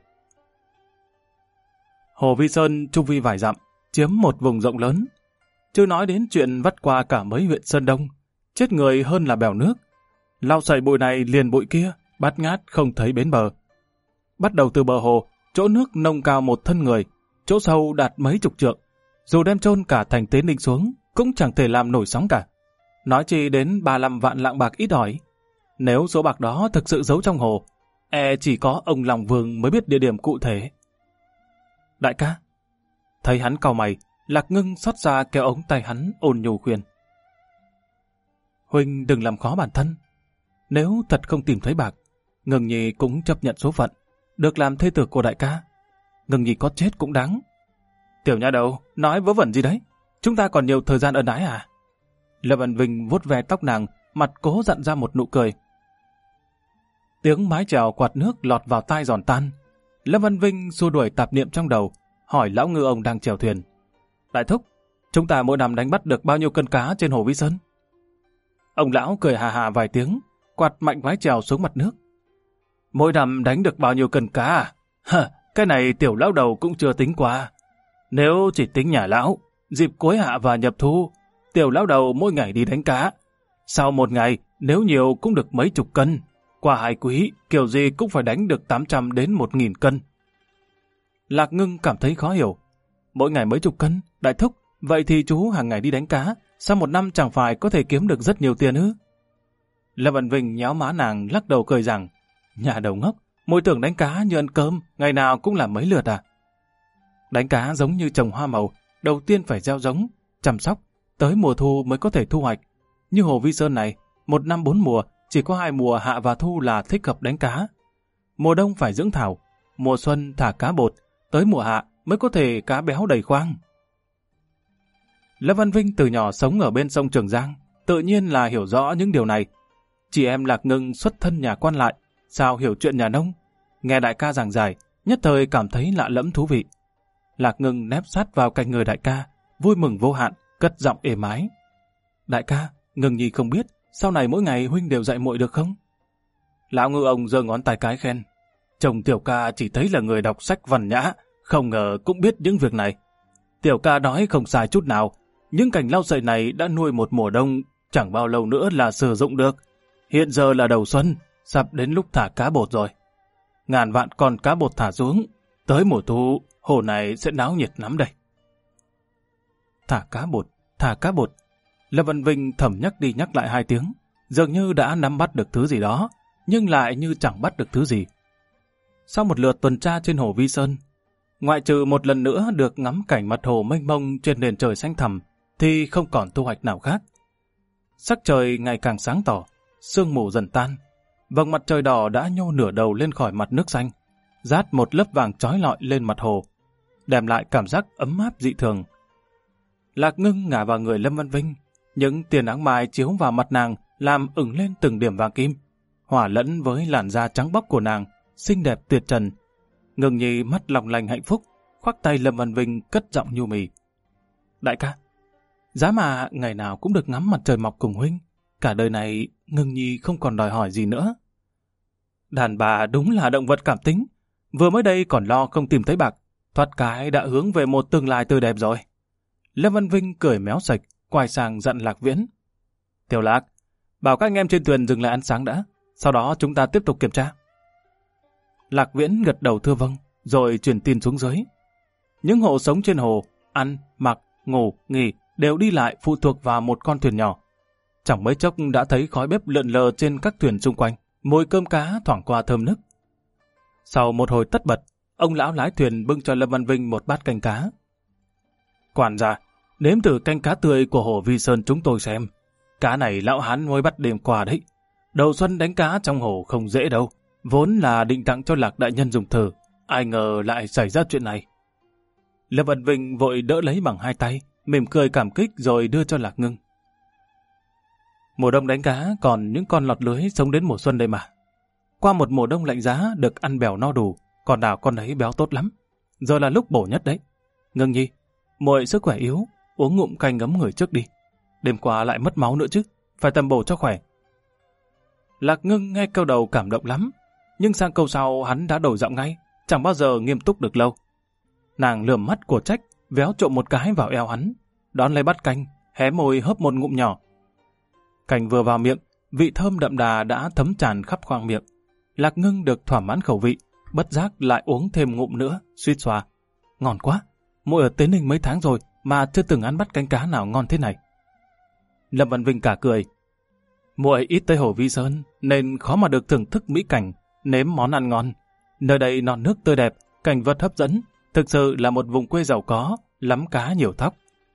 Hồ Vi Sơn chu vi vài dặm, chiếm một vùng rộng lớn. Chưa nói đến chuyện vắt qua cả mấy huyện Sơn Đông, chết người hơn là bèo nước. Lau sậy bụi này liền bụi kia, bát ngát không thấy bến bờ. Bắt đầu từ bờ hồ, chỗ nước nông cao một thân người, chỗ sâu đạt mấy chục trượng. Dù đem chôn cả thành Tế Ninh xuống, cũng chẳng thể làm nổi sóng cả. Nói chi đến 35 vạn lạng bạc ít ỏi. Nếu số bạc đó thực sự giấu trong hồ, chỉ có ông Lòng Vương mới biết địa điểm cụ thể. Đại ca, thấy hắn cau mày, Lạc Ngưng xót ra kéo ống tay hắn ôn nhu khuyên. Huynh đừng làm khó bản thân. Nếu thật không tìm thấy bạc, Ngưng Nhi cũng chấp nhận số phận, được làm thê tử của đại ca. Ngưng Nhi có chết cũng đáng. Tiểu nha đầu, nói vớ vẩn gì đấy? Chúng ta còn nhiều thời gian ân ái à? Lâm Văn Vinh vuốt ve tóc nàng, mặt cố dặn ra một nụ cười. Tiếng mái chèo quạt nước lọt vào tai giòn tan. Lâm Văn Vinh xua đuổi tạp niệm trong đầu, hỏi lão ngư ông đang chèo thuyền. Đại thúc, chúng ta mỗi năm đánh bắt được bao nhiêu cân cá trên hồ Vi Sơn? Ông lão cười hà hà vài tiếng, quạt mạnh mái chèo xuống mặt nước. Mỗi năm đánh được bao nhiêu cân cá à? Cái này tiểu lão đầu cũng chưa tính qua. Nếu chỉ tính nhà lão, dịp cuối hạ và nhập thu, tiểu lão đầu mỗi ngày đi đánh cá. Sau một ngày, nếu nhiều cũng được mấy chục cân. Qua 2 quý, kiểu gì cũng phải đánh được 800 đến 1.000 cân. Lạc Ngưng cảm thấy khó hiểu. Mỗi ngày mấy chục cân, đại thúc, vậy thì chú hàng ngày đi đánh cá, sau một năm chẳng phải có thể kiếm được rất nhiều tiền ư? Lâm Văn Vinh nhéo má nàng lắc đầu cười rằng, nhà đầu ngốc, mỗi tưởng đánh cá như ăn cơm, ngày nào cũng làm mấy lượt à? Đánh cá giống như trồng hoa màu, đầu tiên phải gieo giống, chăm sóc, tới mùa thu mới có thể thu hoạch. Như hồ Vi Sơn này, một năm 4 mùa, chỉ có 2 mùa hạ và thu là thích hợp đánh cá. Mùa đông phải dưỡng thảo, mùa xuân thả cá bột, tới mùa hạ mới có thể cá béo đầy khoang. Lâm Văn Vinh từ nhỏ sống ở bên sông Trường Giang, tự nhiên là hiểu rõ những điều này. Chị em Lạc Ngưng xuất thân nhà quan lại, sao hiểu chuyện nhà nông? Nghe đại ca giảng giải, nhất thời cảm thấy lạ lẫm thú vị. Lạc Ngưng nép sát vào cạnh người đại ca, vui mừng vô hạn, cất giọng êm ái. Đại ca, Ngưng Nhi không biết, sau này mỗi ngày huynh đều dạy muội được không? Lão ngư ông giơ ngón tay cái khen. Chồng tiểu ca chỉ thấy là người đọc sách văn nhã, không ngờ cũng biết những việc này. Tiểu ca nói không sai chút nào, những cành lau sậy này đã nuôi một mùa đông, chẳng bao lâu nữa là sử dụng được. Hiện giờ là đầu xuân, sắp đến lúc thả cá bột rồi. Ngàn vạn con cá bột thả xuống, tới mùa thu, hồ này sẽ náo nhiệt lắm đây. Thả cá bột, thả cá bột. Lâm Văn Vinh thầm nhắc đi nhắc lại 2 tiếng, dường như đã nắm bắt được thứ gì đó, nhưng lại như chẳng bắt được thứ gì. Sau một lượt tuần tra trên hồ Vi Sơn, ngoại trừ một lần nữa được ngắm cảnh mặt hồ mênh mông trên nền trời xanh thẳm, thì không còn thu hoạch nào khác. Sắc trời ngày càng sáng tỏ, sương mù dần tan, vầng mặt trời đỏ đã nhô nửa đầu lên khỏi mặt nước xanh, rát một lớp vàng chói lọi lên mặt hồ, đem lại cảm giác ấm áp dị thường. Lạc Ngưng ngả vào người Lâm Văn Vinh, những tia nắng mai chiếu vào mặt nàng làm ửng lên từng điểm vàng kim, hòa lẫn với làn da trắng bóc của nàng, xinh đẹp tuyệt trần. Ngưng Nhi mắt long lanh hạnh phúc, khoác tay Lâm Văn Vinh cất giọng nhu mì. Đại ca, giá mà ngày nào cũng được ngắm mặt trời mọc cùng huynh, cả đời này Ngưng Nhi không còn đòi hỏi gì nữa. Đàn bà đúng là động vật cảm tính, vừa mới đây còn lo không tìm thấy bạc, thoát cái đã hướng về một tương lai tươi đẹp rồi. Lâm Văn Vinh cười méo sạch, quay sang dặn Lạc Viễn. Tiểu Lạc, bảo các anh em trên thuyền dừng lại ăn sáng đã, sau đó chúng ta tiếp tục kiểm tra. Lạc Viễn gật đầu thưa vâng, rồi truyền tin xuống dưới. Những hộ sống trên hồ, ăn, mặc, ngủ, nghỉ đều đi lại phụ thuộc vào một con thuyền nhỏ. Chẳng mấy chốc đã thấy khói bếp lượn lờ trên các thuyền xung quanh, mùi cơm cá thoảng qua thơm nức. Sau một hồi tất bật, ông lão lái thuyền bưng cho Lâm Văn Vinh một bát canh cá. Quản gia, nếm thử canh cá tươi của hồ Vi Sơn chúng tôi xem. Cá này lão hán mới bắt đêm qua đấy. Đầu xuân đánh cá trong hồ không dễ đâu. Vốn là định tặng cho Lạc đại nhân dùng thử. Ai ngờ lại xảy ra chuyện này. Lâm Văn Vinh vội đỡ lấy bằng 2 tay, mỉm cười cảm kích rồi đưa cho Lạc Ngưng. Mùa đông đánh cá còn những con lọt lưới sống đến mùa xuân đây mà. Qua một mùa đông lạnh giá được ăn bèo no đủ, còn nào con ấy béo tốt lắm. Giờ là lúc bổ nhất đấy. Ngưng Nhi, muội sức khỏe yếu, uống ngụm canh ngấm người trước đi. Đêm qua lại mất máu nữa chứ, phải tầm bổ cho khỏe. Lạc Ngưng nghe câu đầu cảm động lắm, Nhưng sang câu sau hắn đã đổi giọng ngay, chẳng bao giờ nghiêm túc được lâu. Nàng lườm mắt của Trách, véo trộm một cái vào eo hắn, đón lấy bát canh, hé môi hớp một ngụm nhỏ. Canh vừa vào miệng, vị thơm đậm đà đã thấm tràn khắp khoang miệng. Lạc Ngưng được thỏa mãn khẩu vị, bất giác lại uống thêm ngụm nữa, suýt xoa. Ngon quá, muội ở Tế Ninh mấy tháng rồi mà chưa từng ăn bát canh cá nào ngon thế này. Lâm Văn Vinh cả cười. Muội ít tới Hồ Vi Sơn nên khó mà được thưởng thức mỹ cảnh, nếm món ăn ngon. Nơi đây non nước tươi đẹp, cảnh vật hấp dẫn, thực sự là một vùng quê giàu có, lắm cá nhiều thóc.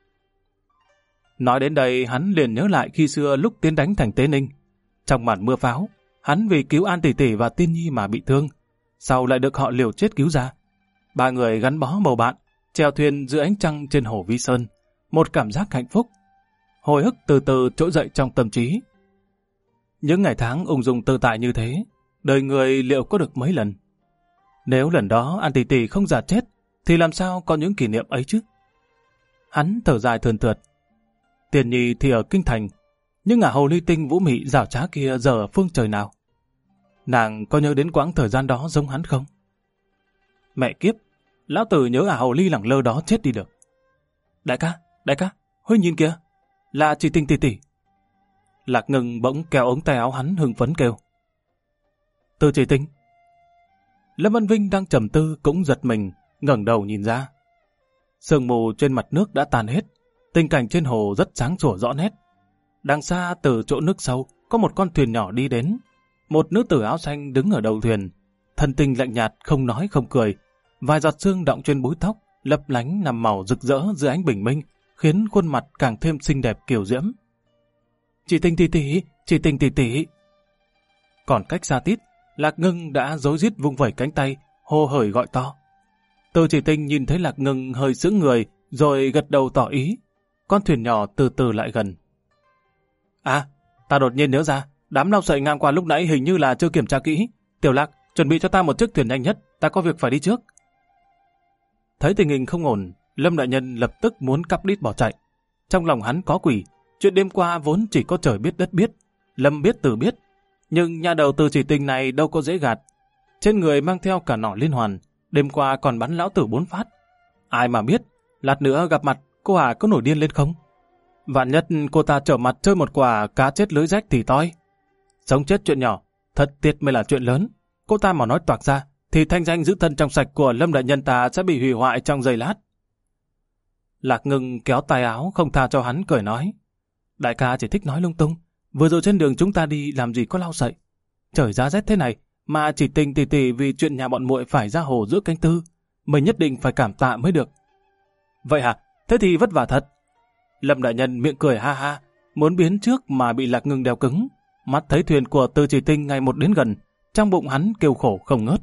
Nói đến đây hắn liền nhớ lại khi xưa lúc tiến đánh thành Tế Ninh. Trong màn mưa pháo, hắn vì cứu An tỷ tỷ và Tiên Nhi mà bị thương, sau lại được họ liều chết cứu ra. Ba người gắn bó bầu bạn, chèo thuyền dưới ánh trăng trên Hồ Vi Sơn, một cảm giác hạnh phúc. Hồi ức từ từ trỗi dậy trong tâm trí. Những ngày tháng ung dung tự tại như thế, đời người liệu có được mấy lần? Nếu lần đó An tỷ tỷ không già chết, thì làm sao có những kỷ niệm ấy chứ? Hắn thở dài thườn thượt. Tiên Nhi thì ở kinh thành, nhưng ả Hồ Ly Tinh vũ mị rảo trá kia giờ ở phương trời nào? Nàng có nhớ đến quãng thời gian đó giống hắn không? Mẹ kiếp, lão tử nhớ ả Hồ Ly lẳng lơ đó chết đi được. Đại ca, Huy nhìn kìa, là chị Tinh tỷ tỷ. Lạc Ngưng bỗng kéo ống tay áo hắn hưng phấn kêu. Từ chị Tinh. Lâm Văn Vinh đang trầm tư cũng giật mình, ngẩng đầu nhìn ra. Sương mù trên mặt nước đã tan hết, tình cảnh trên hồ rất sáng sủa rõ nét. Đằng xa từ chỗ nước sâu có một con thuyền nhỏ đi đến. Một nữ tử áo xanh đứng ở đầu thuyền, thần tình lạnh nhạt không nói không cười. Vài giọt sương đọng trên búi tóc, lấp lánh nằm màu rực rỡ dưới ánh bình minh, khiến khuôn mặt càng thêm xinh đẹp kiều diễm. Chị Tinh tỷ tỷ. Còn cách xa tít, Lạc Ngưng đã rối rít vung vẩy cánh tay, hô hởi gọi to. Từ chị Tinh nhìn thấy Lạc Ngưng hơi sững người, rồi gật đầu tỏ ý. Con thuyền nhỏ từ từ lại gần. À, ta đột nhiên nhớ ra, đám lau sậy ngang qua lúc nãy hình như là chưa kiểm tra kỹ. Tiểu Lạc, chuẩn bị cho ta một chiếc thuyền nhanh nhất, ta có việc phải đi trước. Thấy tình hình không ổn, Lâm đại nhân lập tức muốn cắp đít bỏ chạy. Trong lòng hắn có quỷ, chuyện đêm qua vốn chỉ có trời biết đất biết, Lâm biết từ biết. Nhưng nhà đầu Từ Chỉ Tinh này đâu có dễ gạt. Trên người mang theo cả nỏ liên hoàn, đêm qua còn bắn lão tử 4 phát. Ai mà biết, lát nữa gặp mặt, cô có nổi điên lên không? Vạn nhất cô ta trở mặt chơi một quả cá chết lưới rách thì toi. Sống chết chuyện nhỏ, thật tiệt mới là chuyện lớn. Cô ta mà nói toạc ra, thì thanh danh giữ thân trong sạch của Lâm đại nhân ta sẽ bị hủy hoại trong giây lát. Lạc Ngưng kéo tay áo không tha cho hắn, cười nói. Đại ca chỉ thích nói lung tung. Vừa rồi trên đường chúng ta đi làm gì có lau sậy. Trời giá rét thế này mà chỉ Tình tỷ tỷ vì chuyện nhà bọn muội phải ra hồ giữa canh tư, mình nhất định phải cảm tạ mới được. Vậy hả? Thế thì vất vả thật. Lâm đại nhân miệng cười ha ha, muốn biến trước mà bị Lạc Ngưng đeo cứng. Mắt thấy thuyền của Từ Chỉ Tinh ngày một đến gần, trong bụng hắn kêu khổ không ngớt.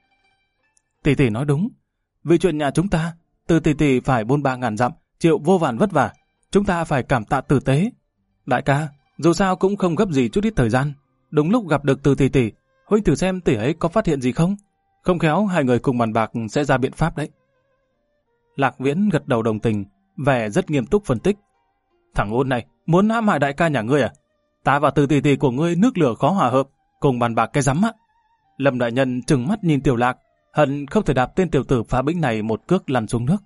Tỷ tỷ nói đúng, vì chuyện nhà chúng ta, Từ tỷ tỷ phải buôn ba ngàn dặm, chịu vô vàn vất vả, chúng ta phải cảm tạ tử tế. Đại ca, dù sao cũng không gấp gì chút ít thời gian, đúng lúc gặp được Từ tỷ tỷ, huynh thử xem tỷ ấy có phát hiện gì không? Không khéo hai người cùng bàn bạc sẽ ra biện pháp đấy. Lạc Viễn gật đầu đồng tình, vẻ rất nghiêm túc phân tích. Thằng ôn này muốn hãm hại đại ca nhà ngươi à? Ta và Từ tỷ tỷ của ngươi nước lửa khó hòa hợp, cùng bàn bạc cái rắm á. Lâm đại nhân trừng mắt nhìn Tiểu Lạc, hận không thể đạp tên tiểu tử phá bĩnh này một cước lăn xuống nước.